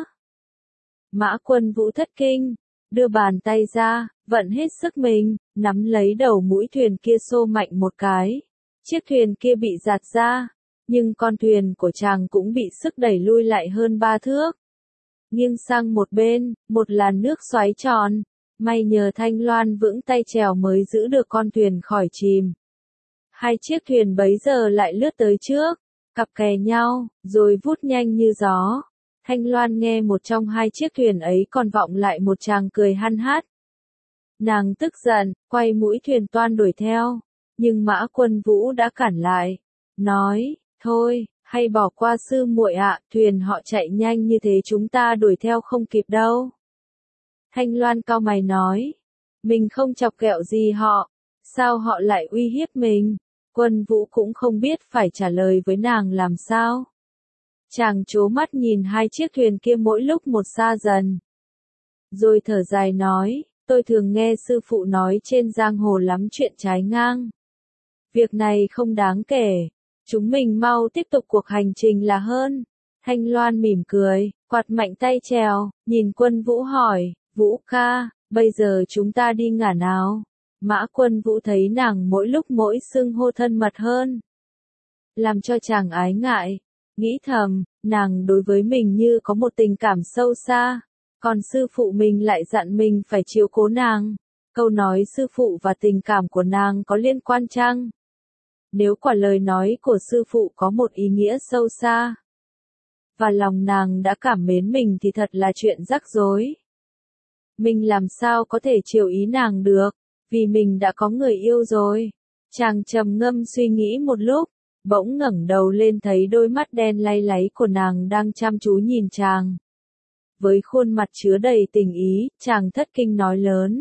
Mã Quân Vũ thất kinh, đưa bàn tay ra, vận hết sức mình, nắm lấy đầu mũi thuyền kia xô mạnh một cái. Chiếc thuyền kia bị giạt ra, nhưng con thuyền của chàng cũng bị sức đẩy lui lại hơn ba thước. Nghiêng sang một bên, một làn nước xoáy tròn, may nhờ Thanh Loan vững tay chèo mới giữ được con thuyền khỏi chìm. Hai chiếc thuyền bấy giờ lại lướt tới trước, cặp kè nhau, rồi vút nhanh như gió. Thanh Loan nghe một trong hai chiếc thuyền ấy còn vọng lại một tràng cười hăn hát. Nàng tức giận, quay mũi thuyền toan đuổi theo, nhưng Mã Quân Vũ đã cản lại, nói, thôi, hay bỏ qua sư muội ạ, thuyền họ chạy nhanh như thế chúng ta đuổi theo không kịp đâu. Thanh Loan cau mày nói, mình không chọc ghẹo gì họ, sao họ lại uy hiếp mình? Quân Vũ cũng không biết phải trả lời với nàng làm sao. Chàng trố mắt nhìn hai chiếc thuyền kia mỗi lúc một xa dần. Rồi thở dài nói, tôi thường nghe sư phụ nói trên giang hồ lắm chuyện trái ngang. Việc này không đáng kể, chúng mình mau tiếp tục cuộc hành trình là hơn. Thanh Loan mỉm cười, quạt mạnh tay chèo, nhìn Quân Vũ hỏi, Vũ ca, bây giờ chúng ta đi ngả nào? Mã Quân Vũ thấy nàng mỗi lúc mỗi xưng hô thân mật hơn, làm cho chàng ái ngại, nghĩ thầm, nàng đối với mình như có một tình cảm sâu xa, còn sư phụ mình lại dặn mình phải chiếu cố nàng. Câu nói sư phụ và tình cảm của nàng có liên quan chăng? Nếu quả lời nói của sư phụ có một ý nghĩa sâu xa, và lòng nàng đã cảm mến mình thì thật là chuyện rắc rối. Mình làm sao có thể chiều ý nàng được, vì mình đã có người yêu rồi. Chàng trầm ngâm suy nghĩ một lúc, bỗng ngẩng đầu lên thấy đôi mắt đen lay láy của nàng đang chăm chú nhìn chàng. Với khuôn mặt chứa đầy tình ý, chàng thất kinh nói lớn.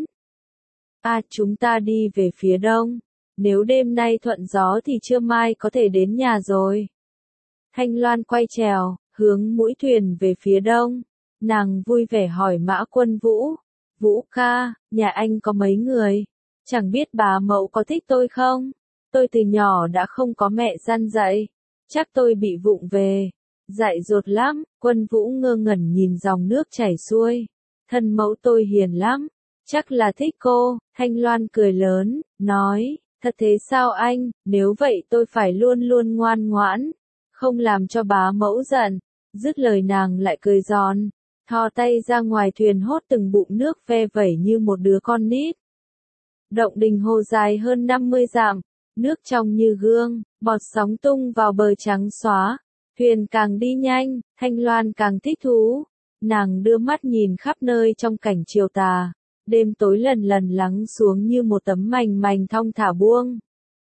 À, chúng ta đi về phía đông. Nếu đêm nay thuận gió thì trưa mai có thể đến nhà rồi. Thanh Loan quay chèo, hướng mũi thuyền về phía đông. Nàng vui vẻ hỏi Mã Quân Vũ. Vũ ca, nhà anh có mấy người? Chẳng biết bà mẫu có thích tôi không? Tôi từ nhỏ đã không có mẹ dăn dạy. Chắc tôi bị vụng về. Dạy dột lắm. Quân Vũ ngơ ngẩn nhìn dòng nước chảy xuôi. Thân mẫu tôi hiền lắm. Chắc là thích cô. Thanh Loan cười lớn, nói. Thật thế sao anh? Nếu vậy tôi phải luôn luôn ngoan ngoãn. Không làm cho bá mẫu giận. Dứt lời nàng lại cười giòn. Thò tay ra ngoài thuyền hốt từng bụng nước ve vẩy như một đứa con nít. Động Đình Hồ dài hơn năm mươi dặm, nước trong như gương, bọt sóng tung vào bờ trắng xóa. Thuyền càng đi nhanh, Thanh Loan càng thích thú. Nàng đưa mắt nhìn khắp nơi trong cảnh chiều tà. Đêm tối lần lần lắng xuống như một tấm mành mành thong thả buông.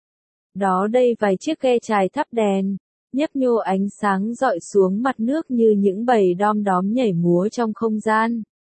Đó đây vài chiếc ghe chài thắp đèn, nhấp nhô ánh sáng rọi xuống mặt nước như những bầy đom đóm nhảy múa trong không gian.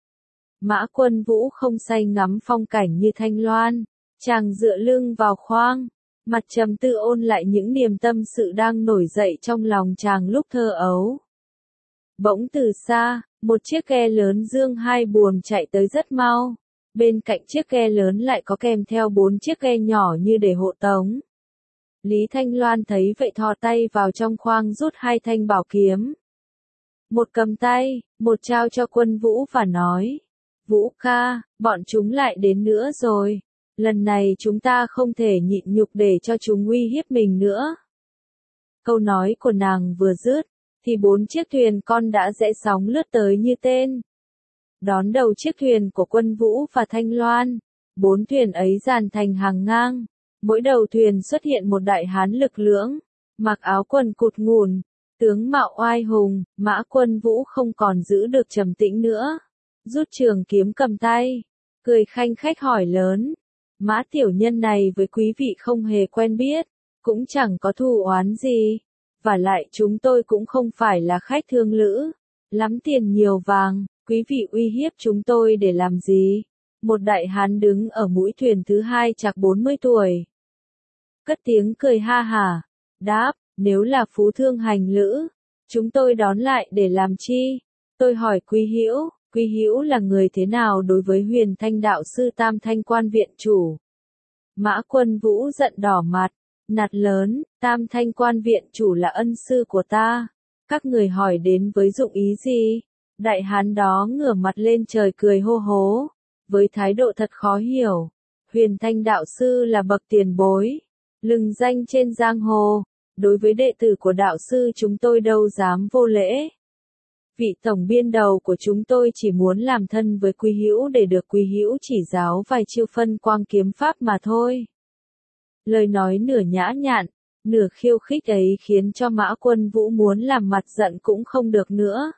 Mã Quân Vũ không say ngắm phong cảnh như Thanh Loan, chàng dựa lưng vào khoang, mặt trầm tư ôn lại những niềm tâm sự đang nổi dậy trong lòng chàng lúc thơ ấu. Bỗng từ xa, một chiếc ghe lớn dương hai buồm chạy tới rất mau, bên cạnh chiếc ghe lớn lại có kèm theo bốn chiếc ghe nhỏ như để hộ tống. Lý Thanh Loan thấy vậy thò tay vào trong khoang rút hai thanh bảo kiếm. Một cầm tay, một trao cho Quân Vũ và nói. Vũ ca, bọn chúng lại đến nữa rồi. Lần này chúng ta không thể nhịn nhục để cho chúng uy hiếp mình nữa. Câu nói của nàng vừa dứt, thì bốn chiếc thuyền con đã rẽ sóng lướt tới như tên. Đón đầu chiếc thuyền của Quân Vũ và Thanh Loan, bốn thuyền ấy dàn thành hàng ngang. Mỗi đầu thuyền xuất hiện một đại hán lực lưỡng, mặc áo quần cụt ngủn, tướng mạo oai hùng. Mã Quân Vũ không còn giữ được trầm tĩnh nữa, rút trường kiếm cầm tay, cười khanh khách hỏi lớn. Mã tiểu nhân này với quý vị không hề quen biết, cũng chẳng có thù oán gì, và lại chúng tôi cũng không phải là khách thương lữ, lắm tiền nhiều vàng, quý vị uy hiếp chúng tôi để làm gì? Một đại hán đứng ở mũi thuyền thứ hai chạc bốn mươi tuổi. Cất tiếng cười ha hả, đáp, nếu là phú thương hành lữ, chúng tôi đón lại để làm chi? Tôi hỏi Quý Hữu, Quý Hữu là người thế nào đối với Huyền Thanh đạo sư Tam Thanh quan viện chủ? Mã Quân Vũ giận đỏ mặt, Nạt lớn, Tam Thanh quan viện chủ là ân sư của ta. Các người hỏi đến với dụng ý gì? Đại hán đó ngửa mặt lên trời cười hô hố, với thái độ thật khó hiểu. Huyền Thanh đạo sư là bậc tiền bối, lừng danh trên giang hồ, đối với đệ tử của đạo sư chúng tôi đâu dám vô lễ. Vị tổng biên đầu của chúng tôi chỉ muốn làm thân với Quý Hữu để được Quý Hữu chỉ giáo vài chiêu phân quang kiếm pháp mà thôi. Lời nói nửa nhã nhặn, nửa khiêu khích ấy khiến cho Mã Quân Vũ muốn làm mặt giận cũng không được nữa.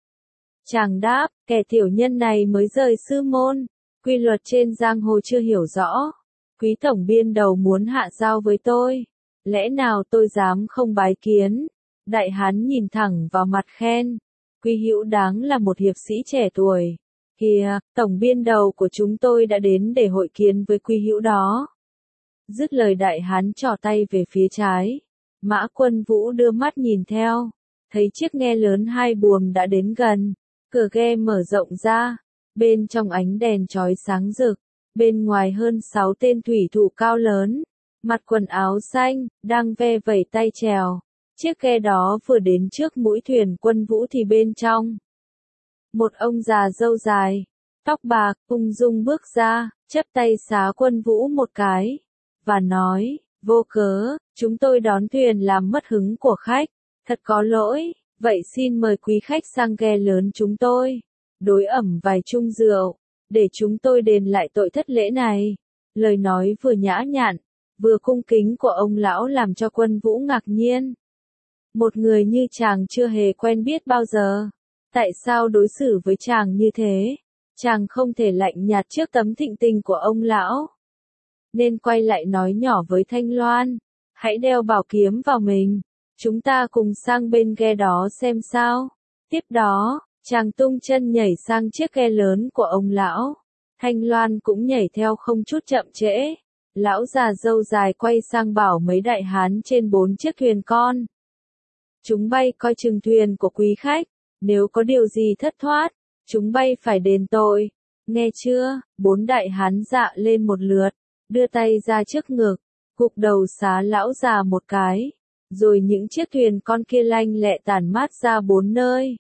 Chàng đáp, kẻ tiểu nhân này mới rời sư môn, quy luật trên giang hồ chưa hiểu rõ. Quý tổng biên đầu muốn hạ giao với tôi, lẽ nào tôi dám không bái kiến? Đại hán nhìn thẳng vào mặt khen, Quý Hữu đáng là một hiệp sĩ trẻ tuổi. Kìa, tổng biên đầu của chúng tôi đã đến để hội kiến với Quý Hữu đó. Dứt lời đại hán trỏ tay về phía trái. Mã Quân Vũ đưa mắt nhìn theo, thấy chiếc ghe lớn hai buồm đã đến gần. Cửa ghe mở rộng ra, bên trong ánh đèn chói sáng rực, bên ngoài hơn sáu tên thủy thủ cao lớn, mặc quần áo xanh, đang ve vẩy tay chèo. Chiếc ghe đó vừa đến trước mũi thuyền Quân Vũ thì bên trong, một ông già râu dài, tóc bạc, ung dung bước ra, chắp tay xá Quân Vũ một cái, và nói, vô cớ, chúng tôi đón thuyền làm mất hứng của khách, thật có lỗi, vậy xin mời quý khách sang ghe lớn chúng tôi, đối ẩm vài chung rượu, để chúng tôi đền lại tội thất lễ này. Lời nói vừa nhã nhặn, vừa cung kính của ông lão làm cho Quân Vũ ngạc nhiên. Một người như chàng chưa hề quen biết bao giờ, tại sao đối xử với chàng như thế? Chàng không thể lạnh nhạt trước tấm thịnh tình của ông lão, nên quay lại nói nhỏ với Thanh Loan, hãy đeo bảo kiếm vào mình, chúng ta cùng sang bên ghe đó xem sao. Tiếp đó, chàng tung chân nhảy sang chiếc ghe lớn của ông lão, Thanh Loan cũng nhảy theo không chút chậm trễ. Lão già râu dài quay sang bảo mấy đại hán trên bốn chiếc thuyền con, chúng bay coi chừng thuyền của quý khách, nếu có điều gì thất thoát, chúng bay phải đền tội, nghe chưa? Bốn đại hán dạ lên một lượt, đưa tay ra trước ngực, gục đầu xá lão già một cái, rồi những chiếc thuyền con kia lanh lẹ tản mát ra bốn nơi.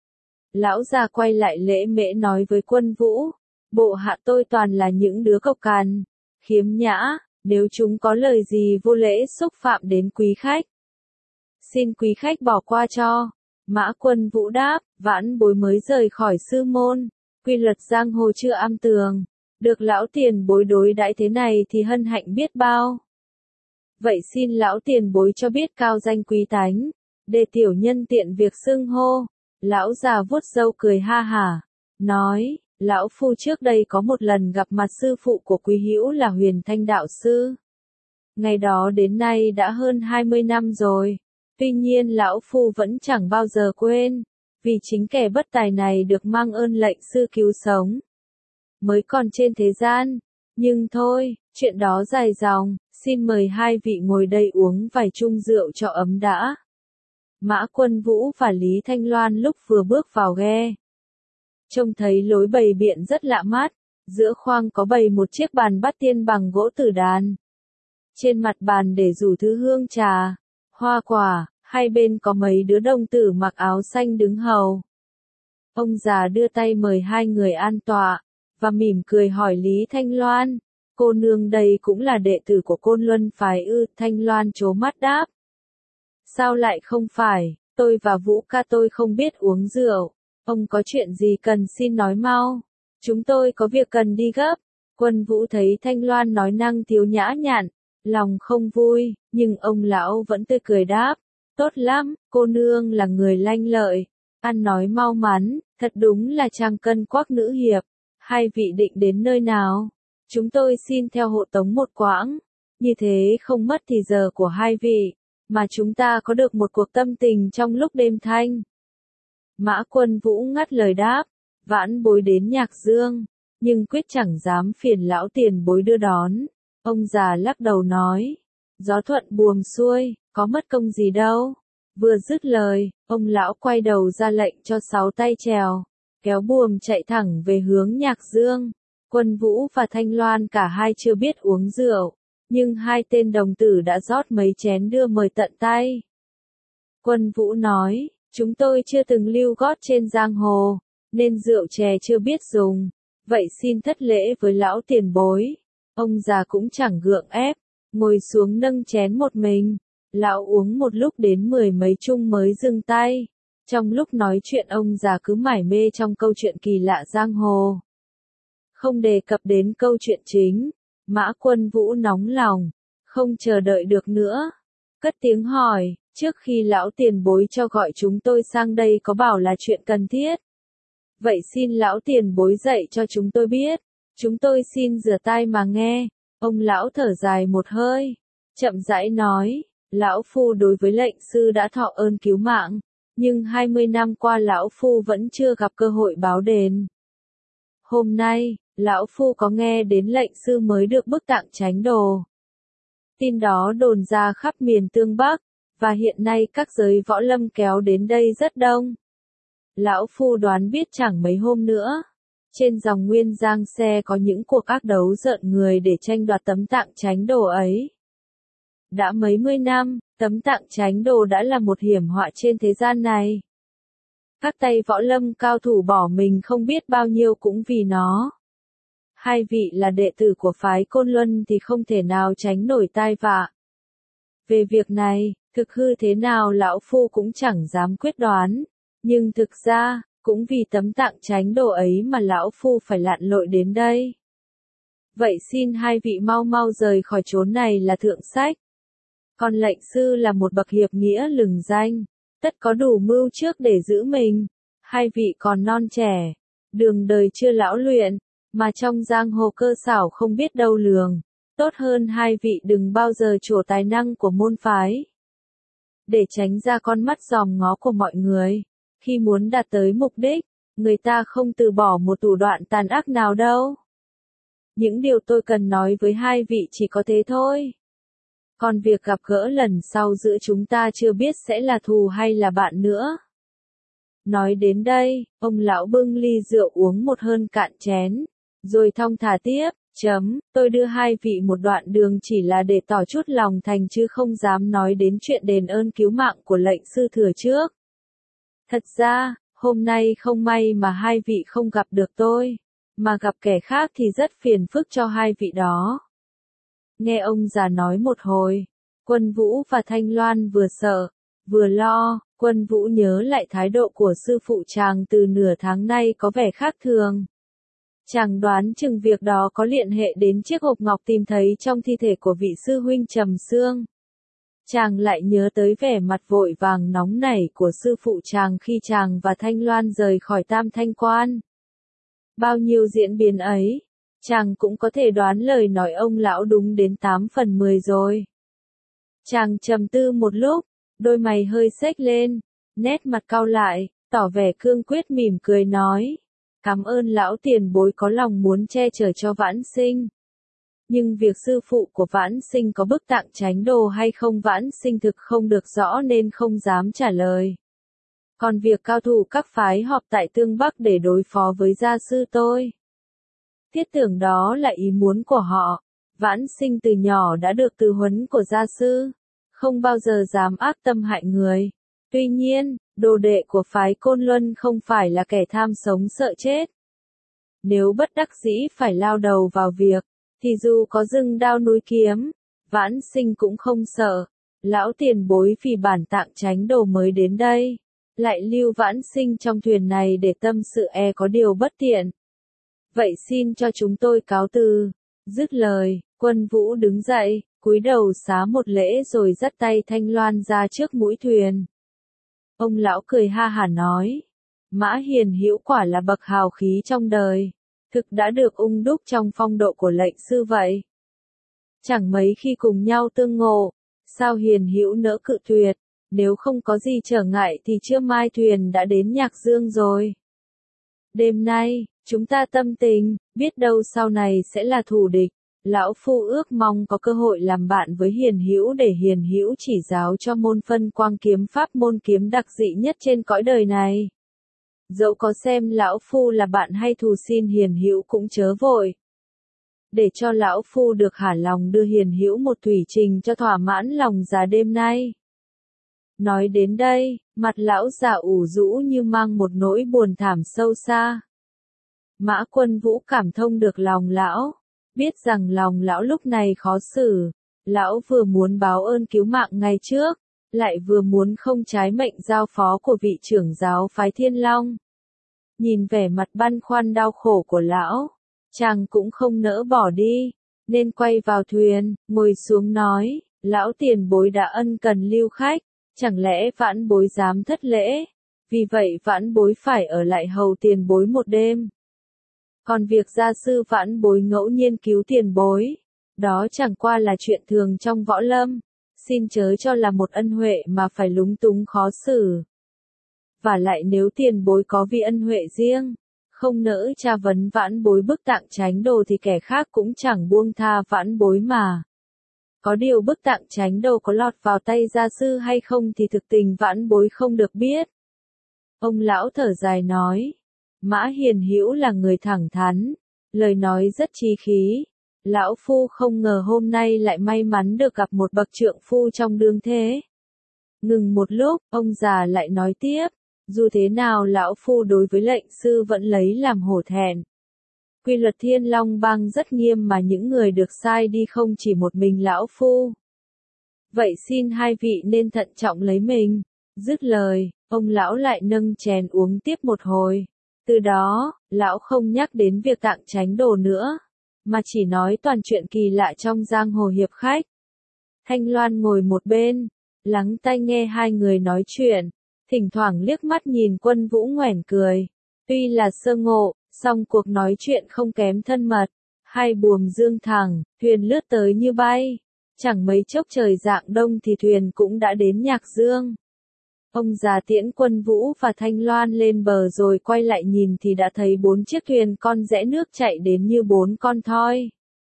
Lão già quay lại lễ mễ nói với Quân Vũ, bộ hạ tôi toàn là những đứa cộc cằn, khiếm nhã, nếu chúng có lời gì vô lễ xúc phạm đến quý khách, xin quý khách bỏ qua cho. Mã Quân Vũ đáp, vãn bối mới rời khỏi sư môn, quy luật giang hồ chưa am tường, được lão tiền bối đối đãi thế này thì hân hạnh biết bao. Vậy xin lão tiền bối cho biết cao danh quý tánh, để tiểu nhân tiện việc xưng hô. Lão già vuốt râu cười ha hả, nói, lão phu trước đây có một lần gặp mặt sư phụ của Quý Hữu là Huyền Thanh đạo sư. Ngày đó đến nay đã hơn hai mươi năm rồi. Tuy nhiên lão phu vẫn chẳng bao giờ quên, vì chính kẻ bất tài này được mang ơn lệnh sư cứu sống, mới còn trên thế gian. Nhưng thôi, chuyện đó dài dòng, xin mời hai vị ngồi đây uống vài chung rượu cho ấm đã. Mã Quân Vũ và Lý Thanh Loan lúc vừa bước vào ghe, trông thấy lối bày biện rất lạ mắt, giữa khoang có bày một chiếc bàn bát tiên bằng gỗ tử đàn. Trên mặt bàn để đủ thứ hương trà, hoa quả, hai bên có mấy đứa đồng tử mặc áo xanh đứng hầu. Ông già đưa tay mời hai người an tọa, và mỉm cười hỏi Lý Thanh Loan, cô nương đây cũng là đệ tử của Côn Luân phái ư? Thanh Loan trố mắt đáp, sao lại không phải, tôi và Vũ ca tôi không biết uống rượu, ông có chuyện gì cần xin nói mau, chúng tôi có việc cần đi gấp. Quân Vũ thấy Thanh Loan nói năng thiếu nhã nhặn, lòng không vui, nhưng ông lão vẫn tươi cười đáp, tốt lắm, cô nương là người lanh lợi, ăn nói mau mắn, thật đúng là trang cân quắc nữ hiệp. Hai vị định đến nơi nào? Chúng tôi xin theo hộ tống một quãng, như thế không mất thì giờ của hai vị, mà chúng ta có được một cuộc tâm tình trong lúc đêm thanh. Mã Quân Vũ ngắt lời đáp, vãn bối đến Nhạc Dương, nhưng quyết chẳng dám phiền lão tiền bối đưa đón. Ông già lắc đầu nói, gió thuận buồm xuôi, có mất công gì đâu. Vừa dứt lời, ông lão quay đầu ra lệnh cho sáu tay chèo, kéo buồm chạy thẳng về hướng Nhạc Dương. Quân Vũ và Thanh Loan cả hai chưa biết uống rượu, nhưng hai tên đồng tử đã rót mấy chén đưa mời tận tay. Quân Vũ nói, chúng tôi chưa từng lưu gót trên giang hồ, nên rượu chè chưa biết dùng, vậy xin thất lễ với lão tiền bối. Ông già cũng chẳng gượng ép, ngồi xuống nâng chén một mình, lão uống một lúc đến mười mấy chung mới dừng tay. Trong lúc nói chuyện ông già cứ mải mê trong câu chuyện kỳ lạ giang hồ. Không đề cập đến câu chuyện chính, Mã Quân Vũ nóng lòng, không chờ đợi được nữa. Cất tiếng hỏi, trước khi lão tiền bối cho gọi chúng tôi sang đây có bảo là chuyện cần thiết. Vậy xin lão tiền bối dạy cho chúng tôi biết, chúng tôi xin rửa tai mà nghe. Ông lão thở dài một hơi, chậm rãi nói, lão phu đối với lệnh sư đã thọ ơn cứu mạng, nhưng hai mươi năm qua lão phu vẫn chưa gặp cơ hội báo đền. Hôm nay, lão phu có nghe đến lệnh sư mới được bức tặng chánh đồ. Tin đó đồn ra khắp miền Tương Bắc, và hiện nay các giới võ lâm kéo đến đây rất đông. Lão phu đoán biết chẳng mấy hôm nữa, trên dòng Nguyên Giang xe có những cuộc ác đấu rợn người để tranh đoạt tấm tặng chánh đồ ấy. Đã mấy mươi năm, tấm tặng chánh đồ đã là một hiểm họa trên thế gian này. Các tay võ lâm cao thủ bỏ mình không biết bao nhiêu cũng vì nó. Hai vị là đệ tử của phái Côn Luân thì không thể nào tránh nổi tai vạ. Về việc này, thực hư thế nào lão phu cũng chẳng dám quyết đoán, nhưng thực ra, cũng vì tấm tặng chánh đồ ấy mà lão phu phải lặn lội đến đây. Vậy xin hai vị mau mau rời khỏi chốn này là thượng sách. Còn lệnh sư là một bậc hiệp nghĩa lừng danh, tất có đủ mưu trước để giữ mình. Hai vị còn non trẻ, đường đời chưa lão luyện, mà trong giang hồ cơ xảo không biết đâu lường. Tốt hơn hai vị đừng bao giờ trổ tài năng của môn phái. Để tránh ra con mắt dòm ngó của mọi người, khi muốn đạt tới mục đích, người ta không từ bỏ một thủ đoạn tàn ác nào đâu. Những điều tôi cần nói với hai vị chỉ có thế thôi. Còn việc gặp gỡ lần sau giữa chúng ta chưa biết sẽ là thù hay là bạn nữa. Nói đến đây, ông lão bưng ly rượu uống một hơn cạn chén, rồi thong thả tiếp, chấm, tôi đưa hai vị một đoạn đường chỉ là để tỏ chút lòng thành chứ không dám nói đến chuyện đền ơn cứu mạng của lệnh sư thừa trước. Thật ra, hôm nay không may mà hai vị không gặp được tôi, mà gặp kẻ khác thì rất phiền phức cho hai vị đó. Nghe ông già nói một hồi, Quân Vũ và Thanh Loan vừa sợ, vừa lo. Quân Vũ nhớ lại thái độ của sư phụ chàng từ nửa tháng nay có vẻ khác thường. Chàng đoán chừng việc đó có liên hệ đến chiếc hộp ngọc tìm thấy trong thi thể của vị sư huynh Trầm Xương. Chàng lại nhớ tới vẻ mặt vội vàng nóng nảy của sư phụ chàng khi chàng và Thanh Loan rời khỏi Tam Thanh Quan. Bao nhiêu diễn biến ấy, chàng cũng có thể đoán lời nói ông lão đúng đến tám phần mười rồi. Chàng trầm tư một lúc, đôi mày hơi xếch lên, nét mặt cau lại, tỏ vẻ cương quyết mỉm cười nói. Cảm ơn lão tiền bối có lòng muốn che chở cho Vãn Sinh. Nhưng việc sư phụ của Vãn Sinh có bức tặng chánh đồ hay không Vãn Sinh thực không được rõ nên không dám trả lời. Còn việc cao thủ các phái họp tại Tương Bắc để đối phó với gia sư tôi, thiết tưởng đó là ý muốn của họ. Vãn Sinh từ nhỏ đã được tư huấn của gia sư, không bao giờ dám ác tâm hại người. Tuy nhiên, đồ đệ của phái Côn Luân không phải là kẻ tham sống sợ chết. Nếu bất đắc dĩ phải lao đầu vào việc, thì dù có rừng đao núi kiếm, Vãn Sinh cũng không sợ. Lão tiền bối vì bản tạng chánh đồ mới đến đây, lại lưu Vãn Sinh trong thuyền này để tâm sự e có điều bất tiện. Vậy xin cho chúng tôi cáo từ. Dứt lời, Quân Vũ đứng dậy, cúi đầu xá một lễ rồi dắt tay Thanh Loan ra trước mũi thuyền. Ông lão cười ha hả nói, Mã Hiền Hữu quả là bậc hào khí trong đời, thực đã được ung đúc trong phong độ của lệnh sư vậy. Chẳng mấy khi cùng nhau tương ngộ, sao Hiền Hữu nỡ cự tuyệt, nếu không có gì trở ngại thì trưa mai thuyền đã đến Nhạc Dương rồi. Đêm nay, chúng ta tâm tình, biết đâu sau này sẽ là thù địch. Lão phu ước mong có cơ hội làm bạn với Hiền Hữu để Hiền Hữu chỉ giáo cho môn phân quang kiếm pháp môn kiếm đặc dị nhất trên cõi đời này. Dẫu có xem lão phu là bạn hay thù xin Hiền Hữu cũng chớ vội. để cho lão phu được hả lòng đưa Hiền Hữu một thủy trình cho thỏa mãn lòng già đêm nay. Nói đến đây, mặt lão già ủ rũ như mang một nỗi buồn thảm sâu xa. Mã Quân Vũ cảm thông được lòng lão, biết rằng lòng lão lúc này khó xử, lão vừa muốn báo ơn cứu mạng ngày trước, lại vừa muốn không trái mệnh giao phó của vị trưởng giáo phái Thiên Long. Nhìn vẻ mặt băn khoăn đau khổ của lão, chàng cũng không nỡ bỏ đi, nên quay vào thuyền, ngồi xuống nói, lão tiền bối đã ân cần lưu khách, chẳng lẽ vãn bối dám thất lễ, vì vậy vãn bối phải ở lại hầu tiền bối một đêm. Còn việc gia sư vãn bối ngẫu nhiên cứu tiền bối, đó chẳng qua là chuyện thường trong võ lâm, xin chớ cho là một ân huệ mà phải lúng túng khó xử. Và lại nếu tiền bối có vị ân huệ riêng, không nỡ tra vấn vãn bối bức tạng chánh đồ thì kẻ khác cũng chẳng buông tha vãn bối mà. Có điều bức tạng chánh đồ có lọt vào tay gia sư hay không thì thực tình vãn bối không được biết. Ông lão thở dài nói, Mã Hiền Hữu là người thẳng thắn, lời nói rất chí khí. Lão phu không ngờ hôm nay lại may mắn được gặp một bậc trượng phu trong đương thế. Ngừng một lúc, ông già lại nói tiếp, dù thế nào lão phu đối với lệnh sư vẫn lấy làm hổ thẹn. Quy luật Thiên Long Bang rất nghiêm mà những người được sai đi không chỉ một mình lão phu. Vậy xin hai vị nên thận trọng lấy mình. Dứt lời, ông lão lại nâng chén uống tiếp một hồi. Từ đó, lão không nhắc đến việc tạng chánh đồ nữa, mà chỉ nói toàn chuyện kỳ lạ trong giang hồ hiệp khách. Thanh Loan ngồi một bên, lắng tai nghe hai người nói chuyện, thỉnh thoảng liếc mắt nhìn Quân Vũ nhoẻn cười. Tuy là sơ ngộ, song cuộc nói chuyện không kém thân mật. Hai buồm dương thẳng, thuyền lướt tới như bay. Chẳng mấy chốc trời rạng đông thì thuyền cũng đã đến Nhạc Dương. Ông già tiễn Quân Vũ và Thanh Loan lên bờ rồi quay lại nhìn thì đã thấy bốn chiếc thuyền con rẽ nước chạy đến như bốn con thoi.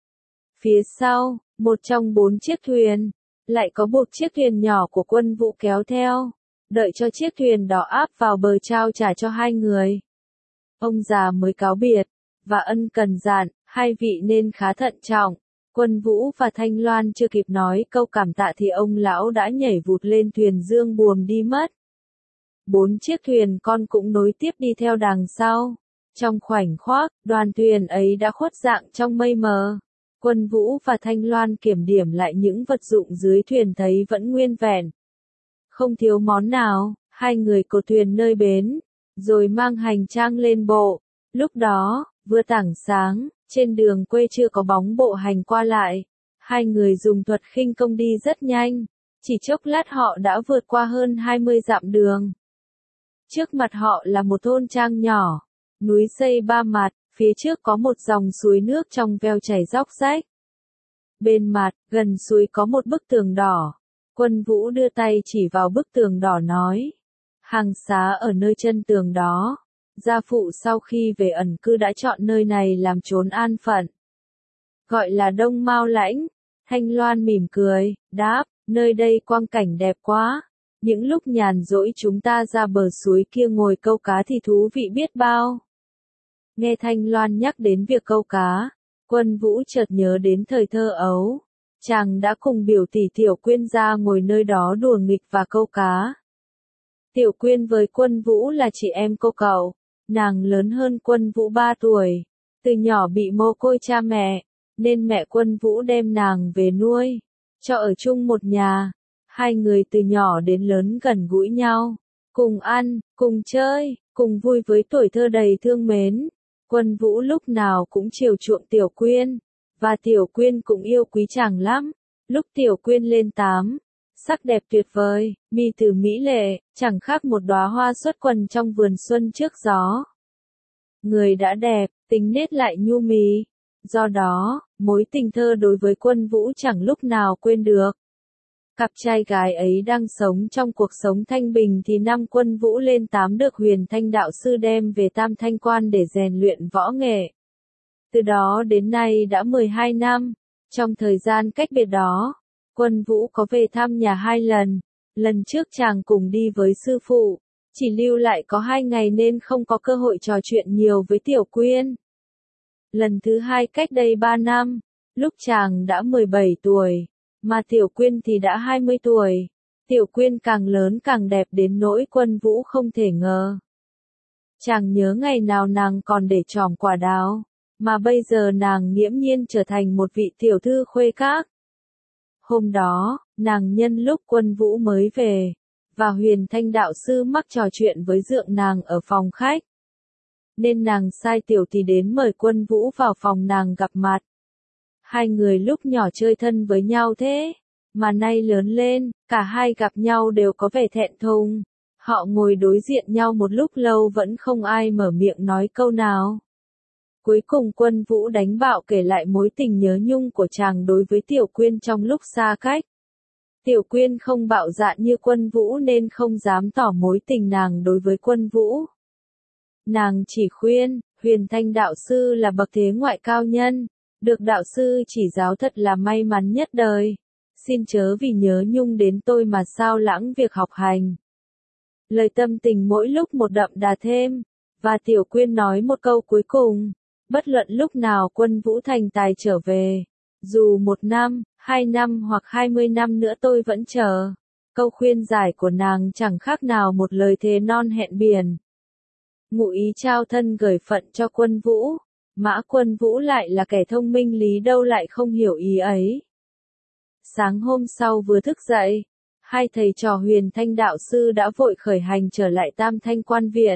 Phía sau, một trong bốn chiếc thuyền, lại có một chiếc thuyền nhỏ của Quân Vũ kéo theo, đợi cho chiếc thuyền đó áp vào bờ trao trả cho hai người. Ông già mới cáo biệt, và ân cần dặn, hai vị nên khá thận trọng. Quân Vũ và Thanh Loan chưa kịp nói câu cảm tạ thì ông lão đã nhảy vụt lên thuyền dương buồm đi mất. Bốn chiếc thuyền con cũng nối tiếp đi theo đằng sau. Trong khoảnh khắc, đoàn thuyền ấy đã khuất dạng trong mây mờ. Quân Vũ và Thanh Loan kiểm điểm lại những vật dụng dưới thuyền thấy vẫn nguyên vẹn. Không thiếu món nào, hai người cột thuyền nơi bến, rồi mang hành trang lên bộ. Lúc đó, vừa tảng sáng, trên đường quê chưa có bóng bộ hành qua lại. Hai người dùng thuật khinh công đi rất nhanh, chỉ chốc lát họ đã vượt qua hơn hai mươi dặm đường. Trước mặt họ là một thôn trang nhỏ, núi xây ba mặt, phía trước có một dòng suối nước trong veo chảy róc rách. Bên mặt, gần suối có một bức tường đỏ. Quân Vũ đưa tay chỉ vào bức tường đỏ nói, hàng xá ở nơi chân tường đó. Gia phụ sau khi về ẩn cư đã chọn nơi này làm chốn an phận. Gọi là Đông Mao Lãnh. Thanh Loan mỉm cười, đáp, nơi đây quang cảnh đẹp quá. Những lúc nhàn rỗi chúng ta ra bờ suối kia ngồi câu cá thì thú vị biết bao. Nghe Thanh Loan nhắc đến việc câu cá, Quân Vũ chợt nhớ đến thời thơ ấu. Chàng đã cùng biểu tỷ Tiểu Quyên ra ngồi nơi đó đùa nghịch và câu cá. Tiểu Quyên với Quân Vũ là chị em cô cậu. Nàng lớn hơn Quân Vũ ba tuổi, từ nhỏ bị mồ côi cha mẹ, nên mẹ Quân Vũ đem nàng về nuôi, cho ở chung một nhà. Hai người từ nhỏ đến lớn gần gũi nhau, cùng ăn, cùng chơi, cùng vui với tuổi thơ đầy thương mến. Quân Vũ lúc nào cũng chiều chuộng Tiểu Quyên, và Tiểu Quyên cũng yêu quý chàng lắm. Lúc Tiểu Quyên lên tám, sắc đẹp tuyệt vời, mi từ mỹ lệ, chẳng khác một đóa hoa xuất quần trong vườn xuân trước gió. Người đã đẹp, tính nết lại nhu mì. Do đó, mối tình thơ đối với Quân Vũ chẳng lúc nào quên được. Cặp trai gái ấy đang sống trong cuộc sống thanh bình thì năm Quân Vũ lên tám được Huyền Thanh đạo sư đem về Tam Thanh Quan để rèn luyện võ nghệ. Từ đó đến nay đã mười hai năm. Trong thời gian cách biệt đó, Quân Vũ có về thăm nhà hai lần. Lần trước chàng cùng đi với sư phụ, chỉ lưu lại có hai ngày nên không có cơ hội trò chuyện nhiều với Tiểu Quyên. Lần thứ hai cách đây ba năm, lúc chàng đã mười bảy tuổi, mà Tiểu Quyên thì đã hai mươi tuổi. Tiểu Quyên càng lớn càng đẹp đến nỗi Quân Vũ không thể ngờ. Chàng nhớ ngày nào nàng còn để trỏm quả đào, mà bây giờ nàng nghiễm nhiên trở thành một vị tiểu thư khuê các. Hôm đó, nàng nhân lúc Quân Vũ mới về, và Huyền Thanh đạo sư mắc trò chuyện với dượng nàng ở phòng khách, nên nàng sai tiểu tỷ đến mời Quân Vũ vào phòng nàng gặp mặt. Hai người lúc nhỏ chơi thân với nhau thế, mà nay lớn lên, cả hai gặp nhau đều có vẻ thẹn thùng. Họ ngồi đối diện nhau một lúc lâu vẫn không ai mở miệng nói câu nào. Cuối cùng Quân Vũ đánh bạo kể lại mối tình nhớ nhung của chàng đối với Tiểu Quyên trong lúc xa cách. Tiểu Quyên không bạo dạn như Quân Vũ nên không dám tỏ mối tình nàng đối với Quân Vũ. Nàng chỉ khuyên, Huyền Thanh đạo sư là bậc thế ngoại cao nhân, được đạo sư chỉ giáo thật là may mắn nhất đời. Xin chớ vì nhớ nhung đến tôi mà sao lãng việc học hành. Lời tâm tình mỗi lúc một đậm đà thêm, và Tiểu Quyên nói một câu cuối cùng, bất luận lúc nào Quân Vũ thành tài trở về, dù một năm, hai năm hoặc hai mươi năm nữa tôi vẫn chờ. Câu khuyên giải của nàng chẳng khác nào một lời thề non hẹn biển. Ngụ ý trao thân gửi phận cho Quân Vũ, Mã Quân Vũ lại là kẻ thông minh lý đâu lại không hiểu ý ấy. Sáng hôm sau vừa thức dậy, hai thầy trò Huyền Thanh đạo sư đã vội khởi hành trở lại Tam Thanh Quan Viện.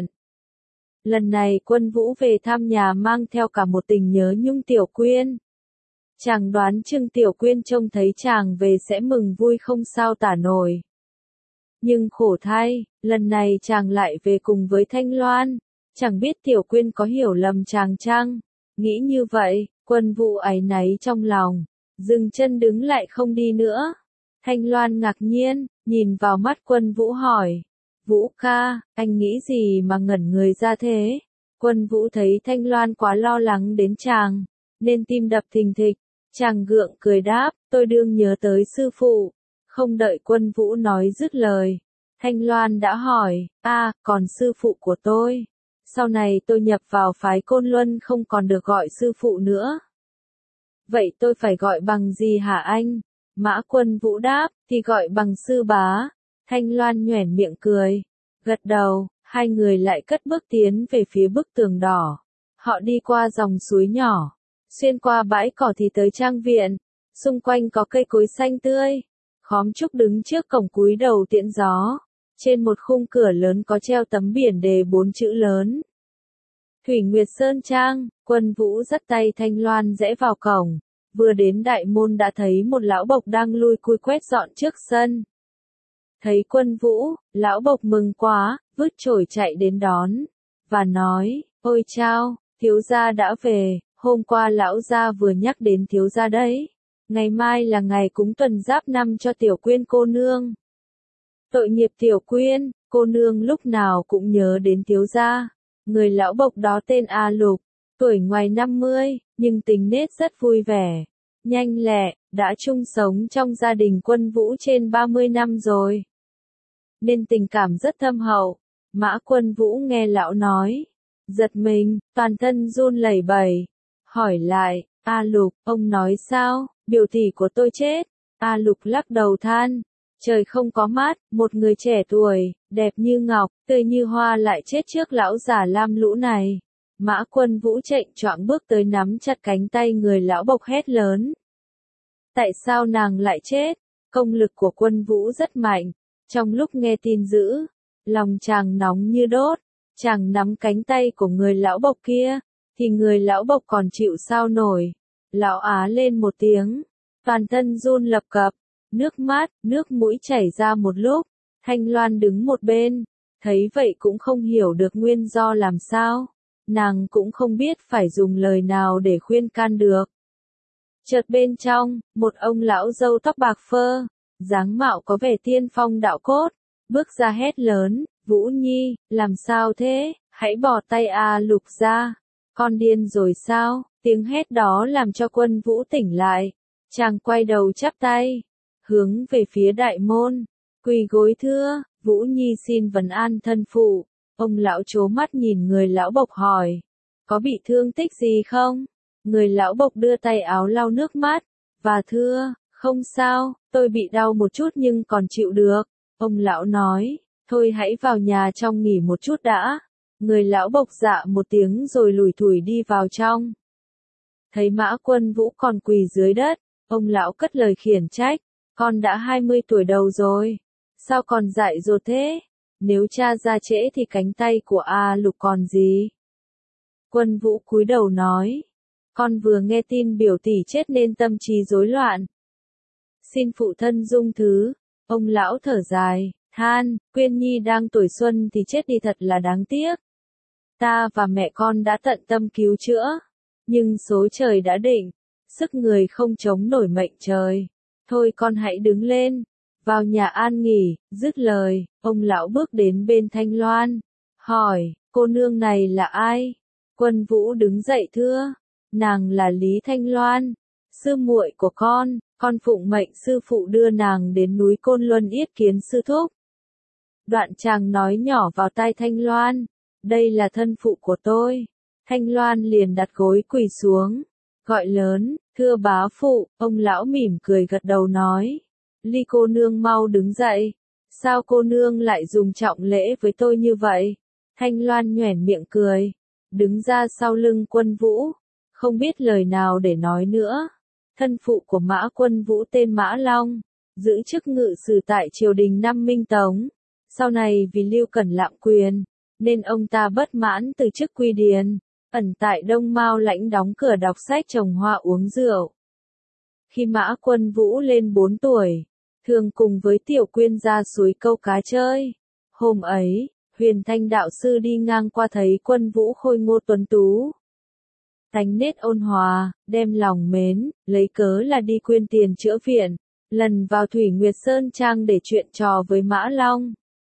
Lần này Quân Vũ về thăm nhà mang theo cả một tình nhớ nhung Tiểu Quyên. Chàng đoán chừng Tiểu Quyên trông thấy chàng về sẽ mừng vui không sao tả nổi. Nhưng khổ thay, lần này chàng lại về cùng với Thanh Loan, chẳng biết Tiểu Quyên có hiểu lầm chàng chăng? Nghĩ như vậy, Quân Vũ áy náy trong lòng, dừng chân đứng lại không đi nữa. Thanh Loan ngạc nhiên, nhìn vào mắt Quân Vũ hỏi, Vũ ca, anh nghĩ gì mà ngẩn người ra thế? Quân Vũ thấy Thanh Loan quá lo lắng đến chàng, nên tim đập thình thịch, chàng gượng cười đáp, tôi đương nhớ tới sư phụ. Không đợi Quân Vũ nói dứt lời, Thanh Loan đã hỏi, a, còn sư phụ của tôi? Sau này tôi nhập vào phái Côn Luân không còn được gọi sư phụ nữa. Vậy tôi phải gọi bằng gì hả anh? Mã Quân Vũ đáp, thì gọi bằng sư bá. Thanh Loan nhoẻn miệng cười, gật đầu, hai người lại cất bước tiến về phía bức tường đỏ. Họ đi qua dòng suối nhỏ, xuyên qua bãi cỏ thì tới trang viện, xung quanh có cây cối xanh tươi. Khóm trúc đứng trước cổng cúi đầu tiễn gió, trên một khung cửa lớn có treo tấm biển đề bốn chữ lớn. Thủy Nguyệt Sơn Trang. Quân Vũ dắt tay Thanh Loan rẽ vào cổng, vừa đến đại môn đã thấy một lão bộc đang lui cui quét dọn trước sân. Thấy Quân Vũ, lão bộc mừng quá, vứt chổi chạy đến đón, và nói, ôi chao, thiếu gia đã về, hôm qua lão gia vừa nhắc đến thiếu gia đấy. Ngày mai là ngày cúng tuần giáp năm cho Tiểu Quyên cô nương. Tội nghiệp Tiểu Quyên, cô nương lúc nào cũng nhớ đến thiếu gia. Người lão bộc đó tên A Lục, tuổi ngoài năm mươi, nhưng tính nết rất vui vẻ, nhanh lẹ, đã chung sống trong gia đình Quân Vũ trên ba mươi năm rồi, nên tình cảm rất thâm hậu. Mã Quân Vũ nghe lão nói, giật mình, toàn thân run lẩy bẩy, hỏi lại, A Lục, ông nói sao, biểu tỷ của tôi chết? A Lục lắc đầu than, trời không có mắt, một người trẻ tuổi, đẹp như ngọc, tươi như hoa lại chết trước lão già lam lũ này. Mã Quân Vũ chạy choạng bước tới nắm chặt cánh tay người lão bộc hét lớn. Tại sao nàng lại chết? Công lực của Quân Vũ rất mạnh. Trong lúc nghe tin dữ, lòng chàng nóng như đốt. Chàng nắm cánh tay của người lão bộc kia, thì người lão bộc còn chịu sao nổi. Lão á lên một tiếng, toàn thân run lập cập, nước mắt, nước mũi chảy ra một lúc. Thanh Loan đứng một bên, thấy vậy cũng không hiểu được nguyên do làm sao. Nàng cũng không biết phải dùng lời nào để khuyên can được. Chợt bên trong, một ông lão râu tóc bạc phơ, dáng mạo có vẻ tiên phong đạo cốt, bước ra hét lớn, Vũ Nhi, làm sao thế, hãy bỏ tay A Lục ra, con điên rồi sao? Tiếng hét đó làm cho Quân Vũ tỉnh lại, chàng quay đầu chắp tay, hướng về phía đại môn, quỳ gối thưa, Vũ Nhi xin vấn an thân phụ. Ông lão trố mắt nhìn người lão bộc hỏi, có bị thương tích gì không? Người lão bộc đưa tay áo lau nước mắt, và thưa, không sao, tôi bị đau một chút nhưng còn chịu được. Ông lão nói, thôi hãy vào nhà trong nghỉ một chút đã. Người lão bộc dạ một tiếng rồi lủi thủi đi vào trong. Thấy Mã Quân Vũ còn quỳ dưới đất, ông lão cất lời khiển trách, con đã hai mươi tuổi đầu rồi, sao còn dại dột thế? Nếu cha ra trễ thì cánh tay của A Lục còn gì? Quân Vũ cúi đầu nói, con vừa nghe tin biểu tỷ chết nên tâm trí rối loạn. Xin phụ thân dung thứ. Ông lão thở dài, than, Quyên Nhi đang tuổi xuân thì chết đi thật là đáng tiếc. Ta và mẹ con đã tận tâm cứu chữa, nhưng số trời đã định, sức người không chống nổi mệnh trời. Thôi con hãy đứng lên, vào nhà an nghỉ. Dứt lời, ông lão bước đến bên Thanh Loan, hỏi, cô nương này là ai? Quân Vũ đứng dậy thưa, nàng là Lý Thanh Loan, sư muội của con, con phụng mệnh sư phụ đưa nàng đến núi Côn Luân yết kiến sư thúc. Đoạn chàng nói nhỏ vào tai Thanh Loan, đây là thân phụ của tôi. Thanh Loan liền đặt gối quỳ xuống, gọi lớn, thưa bá phụ. Ông lão mỉm cười gật đầu nói, Ly cô nương mau đứng dậy, sao cô nương lại dùng trọng lễ với tôi như vậy? Thanh Loan nhoẻn miệng cười, đứng ra sau lưng Quân Vũ, không biết lời nào để nói nữa. Thân phụ của Mã Quân Vũ tên Mã Long, giữ chức ngự sử tại triều đình năm Minh Tống. Sau này vì Lưu Cẩn lạm quyền, nên ông ta bất mãn từ chức quy điền, ẩn tại Đông Mao Lãnh đóng cửa đọc sách trồng hoa uống rượu. Khi Mã Quân Vũ lên bốn tuổi, thường cùng với Tiểu Quyên ra suối câu cá chơi. Hôm ấy, Huyền Thanh đạo sư đi ngang qua thấy Quân Vũ khôi ngô tuấn tú, tánh nết ôn hòa, đem lòng mến, lấy cớ là đi quyên tiền chữa viện, lần vào Thủy Nguyệt Sơn Trang để chuyện trò với Mã Long.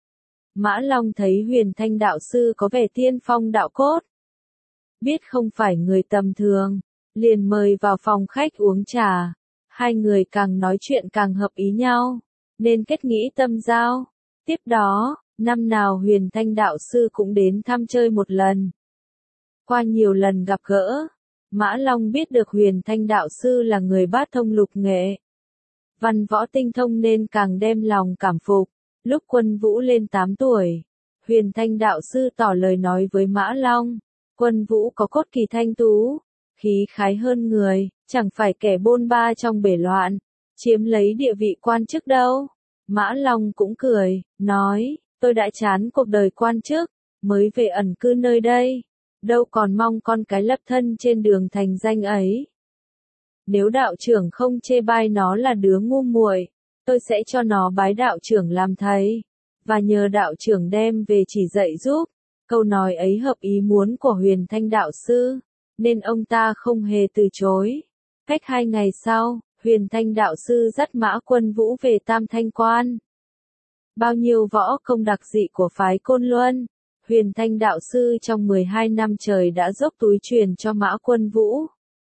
Mã Long thấy Huyền Thanh đạo sư có vẻ tiên phong đạo cốt, biết không phải người tầm thường, liền mời vào phòng khách uống trà. Hai người càng nói chuyện càng hợp ý nhau, nên kết nghĩ tâm giao. Tiếp đó, năm nào Huyền Thanh đạo sư cũng đến thăm chơi một lần. Qua nhiều lần gặp gỡ, Mã Long biết được Huyền Thanh đạo sư là người bát thông lục nghệ, văn võ tinh thông nên càng đem lòng cảm phục. Lúc Quân Vũ lên tám tuổi, Huyền Thanh đạo sư tỏ lời nói với Mã Long, Quân Vũ có cốt kỳ thanh tú, khí khái hơn người, chẳng phải kẻ bôn ba trong bể loạn, chiếm lấy địa vị quan chức đâu. Mã Long cũng cười, nói, tôi đã chán cuộc đời quan chức, mới về ẩn cư nơi đây, đâu còn mong con cái lập thân trên đường thành danh ấy. Nếu đạo trưởng không chê bai nó là đứa ngu muội, tôi sẽ cho nó bái đạo trưởng làm thầy, và nhờ đạo trưởng đem về chỉ dạy giúp. Câu nói ấy hợp ý muốn của Huyền Thanh đạo sư, nên ông ta không hề từ chối. Cách hai ngày sau, Huyền Thanh đạo sư dắt Mã Quân Vũ về Tam Thanh Quan. Bao nhiêu võ công đặc dị của phái Côn Luân, Huyền Thanh đạo sư trong mười hai năm trời đã dốc túi truyền cho Mã Quân Vũ.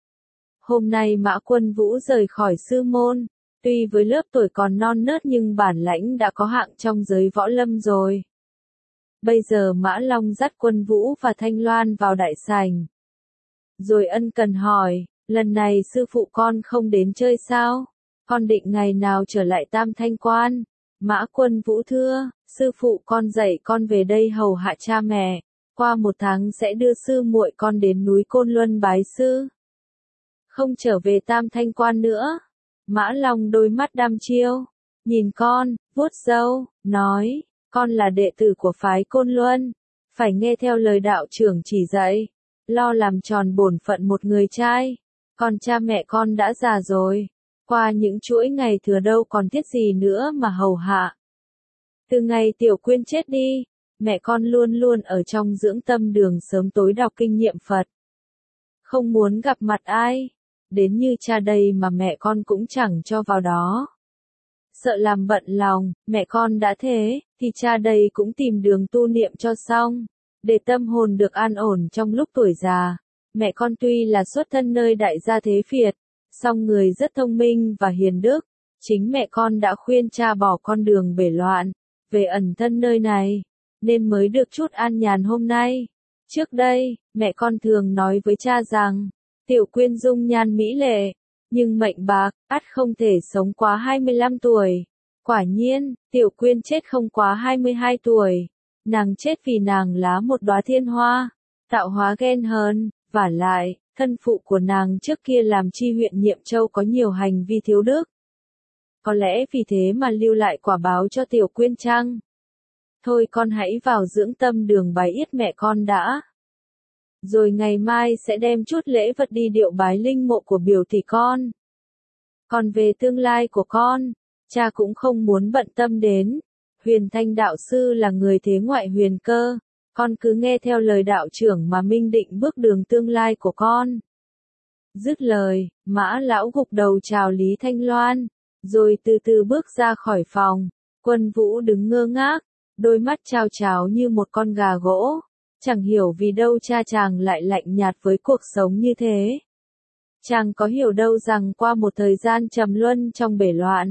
Hôm nay Mã Quân Vũ rời khỏi sư môn, tuy với lớp tuổi còn non nớt nhưng bản lãnh đã có hạng trong giới võ lâm rồi. Bây giờ Mã Long dắt Quân Vũ và Thanh Loan vào đại sảnh, rồi ân cần hỏi, lần này sư phụ con không đến chơi sao? Con định ngày nào trở lại Tam Thanh Quan? Mã Quân Vũ thưa, sư phụ con dạy con về đây hầu hạ cha mẹ, qua một tháng sẽ đưa sư muội con đến núi Côn Luân bái sư. Không trở về Tam Thanh Quan nữa. Mã Long đôi mắt đăm chiêu, nhìn con, vuốt râu, nói, con là đệ tử của phái Côn Luân, phải nghe theo lời đạo trưởng chỉ dạy, lo làm tròn bổn phận một người trai. Còn cha mẹ con đã già rồi, qua những chuỗi ngày thừa đâu còn thiết gì nữa mà hầu hạ. Từ ngày Tiểu Quyên chết đi, mẹ con luôn luôn ở trong dưỡng tâm đường sớm tối đọc kinh nghiệm Phật. Không muốn gặp mặt ai, đến như cha đây mà mẹ con cũng chẳng cho vào đó. Sợ làm bận lòng, mẹ con đã thế, thì cha đây cũng tìm đường tu niệm cho xong, để tâm hồn được an ổn trong lúc tuổi già. Mẹ con tuy là xuất thân nơi đại gia thế Việt, song người rất thông minh và hiền đức. Chính mẹ con đã khuyên cha bỏ con đường bể loạn, về ẩn thân nơi này, nên mới được chút an nhàn hôm nay. Trước đây, mẹ con thường nói với cha rằng, Tiểu Quyên dung nhan mỹ lệ, nhưng mệnh bạc, ắt không thể sống quá hai mươi lăm tuổi. Quả nhiên, Tiểu Quyên chết không quá hai mươi hai tuổi. Nàng chết vì nàng lá một đóa thiên hoa, tạo hóa ghen hờn, vả lại, thân phụ của nàng trước kia làm chi huyện Nhiệm Châu có nhiều hành vi thiếu đức. Có lẽ vì thế mà lưu lại quả báo cho Tiểu Quyên chăng? Thôi con hãy vào dưỡng tâm đường bái yết mẹ con đã. Rồi ngày mai sẽ đem chút lễ vật đi điệu bái linh mộ của biểu tỷ con. Còn về tương lai của con, cha cũng không muốn bận tâm đến. Huyền Thanh đạo sư là người thế ngoại huyền cơ, con cứ nghe theo lời đạo trưởng mà minh định bước đường tương lai của con. Dứt lời, Mã lão gục đầu chào Lý Thanh Loan, rồi từ từ bước ra khỏi phòng. Quân Vũ đứng ngơ ngác, đôi mắt trao tráo như một con gà gỗ, chẳng hiểu vì đâu cha chàng lại lạnh nhạt với cuộc sống như thế. Chàng có hiểu đâu rằng qua một thời gian trầm luân trong bể loạn,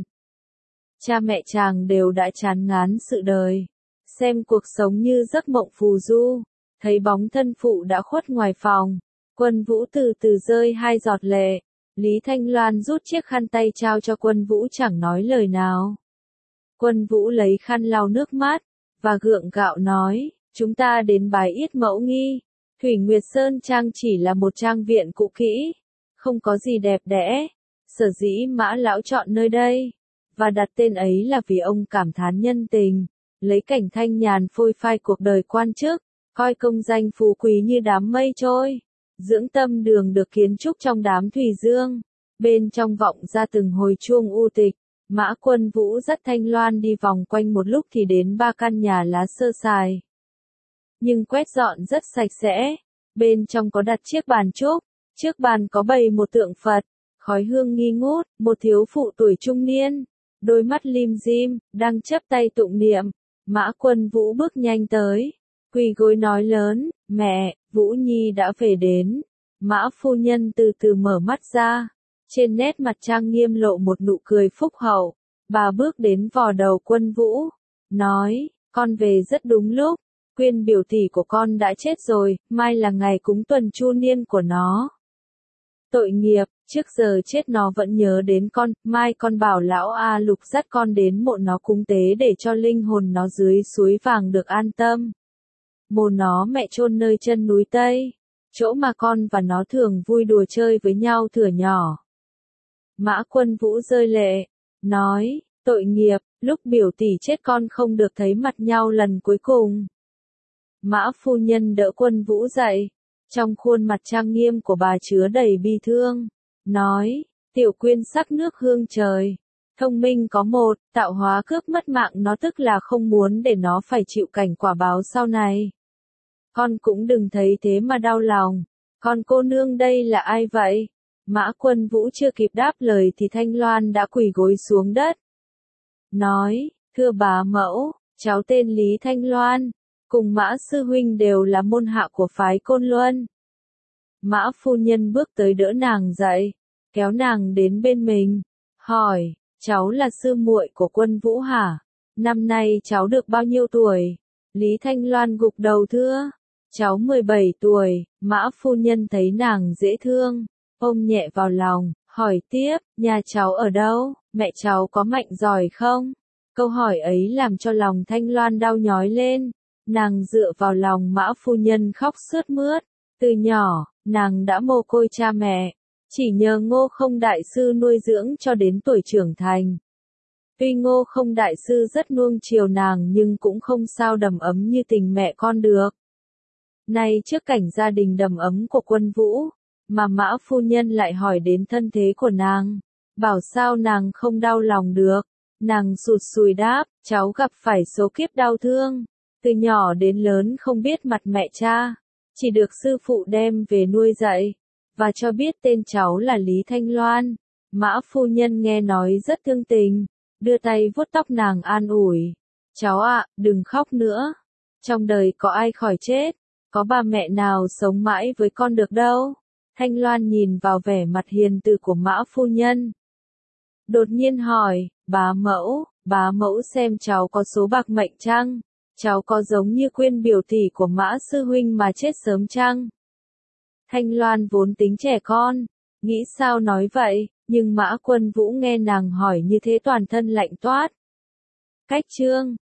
cha mẹ chàng đều đã chán ngán sự đời, xem cuộc sống như giấc mộng phù du. Thấy bóng thân phụ đã khuất ngoài phòng, Quân Vũ từ từ rơi hai giọt lệ. Lý Thanh Loan rút chiếc khăn tay trao cho Quân Vũ chẳng nói lời nào. Quân Vũ lấy khăn lau nước mắt, và gượng gạo nói, chúng ta đến bái yết mẫu nghi. Thủy Nguyệt Sơn Trang chỉ là một trang viện cũ kỹ, không có gì đẹp đẽ. Sở dĩ Mã lão chọn nơi đây, và đặt tên ấy là vì ông cảm thán nhân tình, lấy cảnh thanh nhàn phôi phai cuộc đời quan chức, coi công danh phú quý như đám mây trôi. Dưỡng tâm đường được kiến trúc trong đám thủy dương, bên trong vọng ra từng hồi chuông u tịch. Mã Quân Vũ dắt Thanh Loan đi vòng quanh một lúc thì đến ba căn nhà lá sơ sài, nhưng quét dọn rất sạch sẽ. Bên trong có đặt chiếc bàn trúc, trước bàn có bày một tượng Phật, khói hương nghi ngút. Một thiếu phụ tuổi trung niên, đôi mắt lim dim, đang chắp tay tụng niệm. Mã Quân Vũ bước nhanh tới, quỳ gối nói lớn, mẹ, Vũ Nhi đã về đến. Mã phu nhân từ từ mở mắt ra, trên nét mặt trang nghiêm lộ một nụ cười phúc hậu. Bà bước đến vò đầu Quân Vũ, nói, con về rất đúng lúc. Quyên biểu tỷ của con đã chết rồi, mai là ngày cúng tuần chu niên của nó. Tội nghiệp, trước giờ chết nó vẫn nhớ đến con, mai con bảo lão A Lục dắt con đến mộ nó cúng tế để cho linh hồn nó dưới suối vàng được an tâm. Mồ nó mẹ chôn nơi chân núi Tây, chỗ mà con và nó thường vui đùa chơi với nhau thuở nhỏ. Mã Quân Vũ rơi lệ, nói, tội nghiệp, lúc biểu tỷ chết con không được thấy mặt nhau lần cuối cùng. Mã phu nhân đỡ Quân Vũ dậy, trong khuôn mặt trang nghiêm của bà chứa đầy bi thương, nói, Tiểu Quyên sắc nước hương trời, thông minh có một, tạo hóa cướp mất mạng nó tức là không muốn để nó phải chịu cảnh quả báo sau này. Con cũng đừng thấy thế mà đau lòng, con cô nương đây là ai vậy? Mã Quân Vũ chưa kịp đáp lời thì Thanh Loan đã quỳ gối xuống đất. Nói, thưa bá mẫu, cháu tên Lý Thanh Loan, cùng Mã sư huynh đều là môn hạ của phái Côn Luân. Mã phu nhân bước tới đỡ nàng dậy, kéo nàng đến bên mình, hỏi, cháu là sư muội của Quân Vũ hả? Năm nay cháu được bao nhiêu tuổi? Lý Thanh Loan gục đầu thưa, cháu mười bảy tuổi. Mã phu nhân thấy nàng dễ thương, ôm nhẹ vào lòng, hỏi tiếp, nhà cháu ở đâu, mẹ cháu có mạnh giỏi không? Câu hỏi ấy làm cho lòng Thanh Loan đau nhói lên, nàng dựa vào lòng Mã phu nhân khóc sướt mướt. Từ nhỏ, nàng đã mồ côi cha mẹ, chỉ nhờ Ngô Không đại sư nuôi dưỡng cho đến tuổi trưởng thành. Tuy Ngô Không đại sư rất nuông chiều nàng nhưng cũng không sao đầm ấm như tình mẹ con được. Nay trước cảnh gia đình đầm ấm của Quân Vũ, mà Mã phu nhân lại hỏi đến thân thế của nàng, bảo sao nàng không đau lòng được. Nàng sụt sùi đáp, cháu gặp phải số kiếp đau thương, từ nhỏ đến lớn không biết mặt mẹ cha, chỉ được sư phụ đem về nuôi dạy, và cho biết tên cháu là Lý Thanh Loan. Mã phu nhân nghe nói rất thương tình, đưa tay vuốt tóc nàng an ủi, cháu ạ, đừng khóc nữa, trong đời có ai khỏi chết, có bà mẹ nào sống mãi với con được đâu. Thanh Loan nhìn vào vẻ mặt hiền từ của Mã phu nhân, đột nhiên hỏi, bá mẫu, bá mẫu xem cháu có số bạc mệnh chăng? Cháu có giống như Quyên biểu tỷ của Mã sư huynh mà chết sớm chăng? Thanh Loan vốn tính trẻ con, nghĩ sao nói vậy, nhưng Mã Quân Vũ nghe nàng hỏi như thế toàn thân lạnh toát. Cách Trương,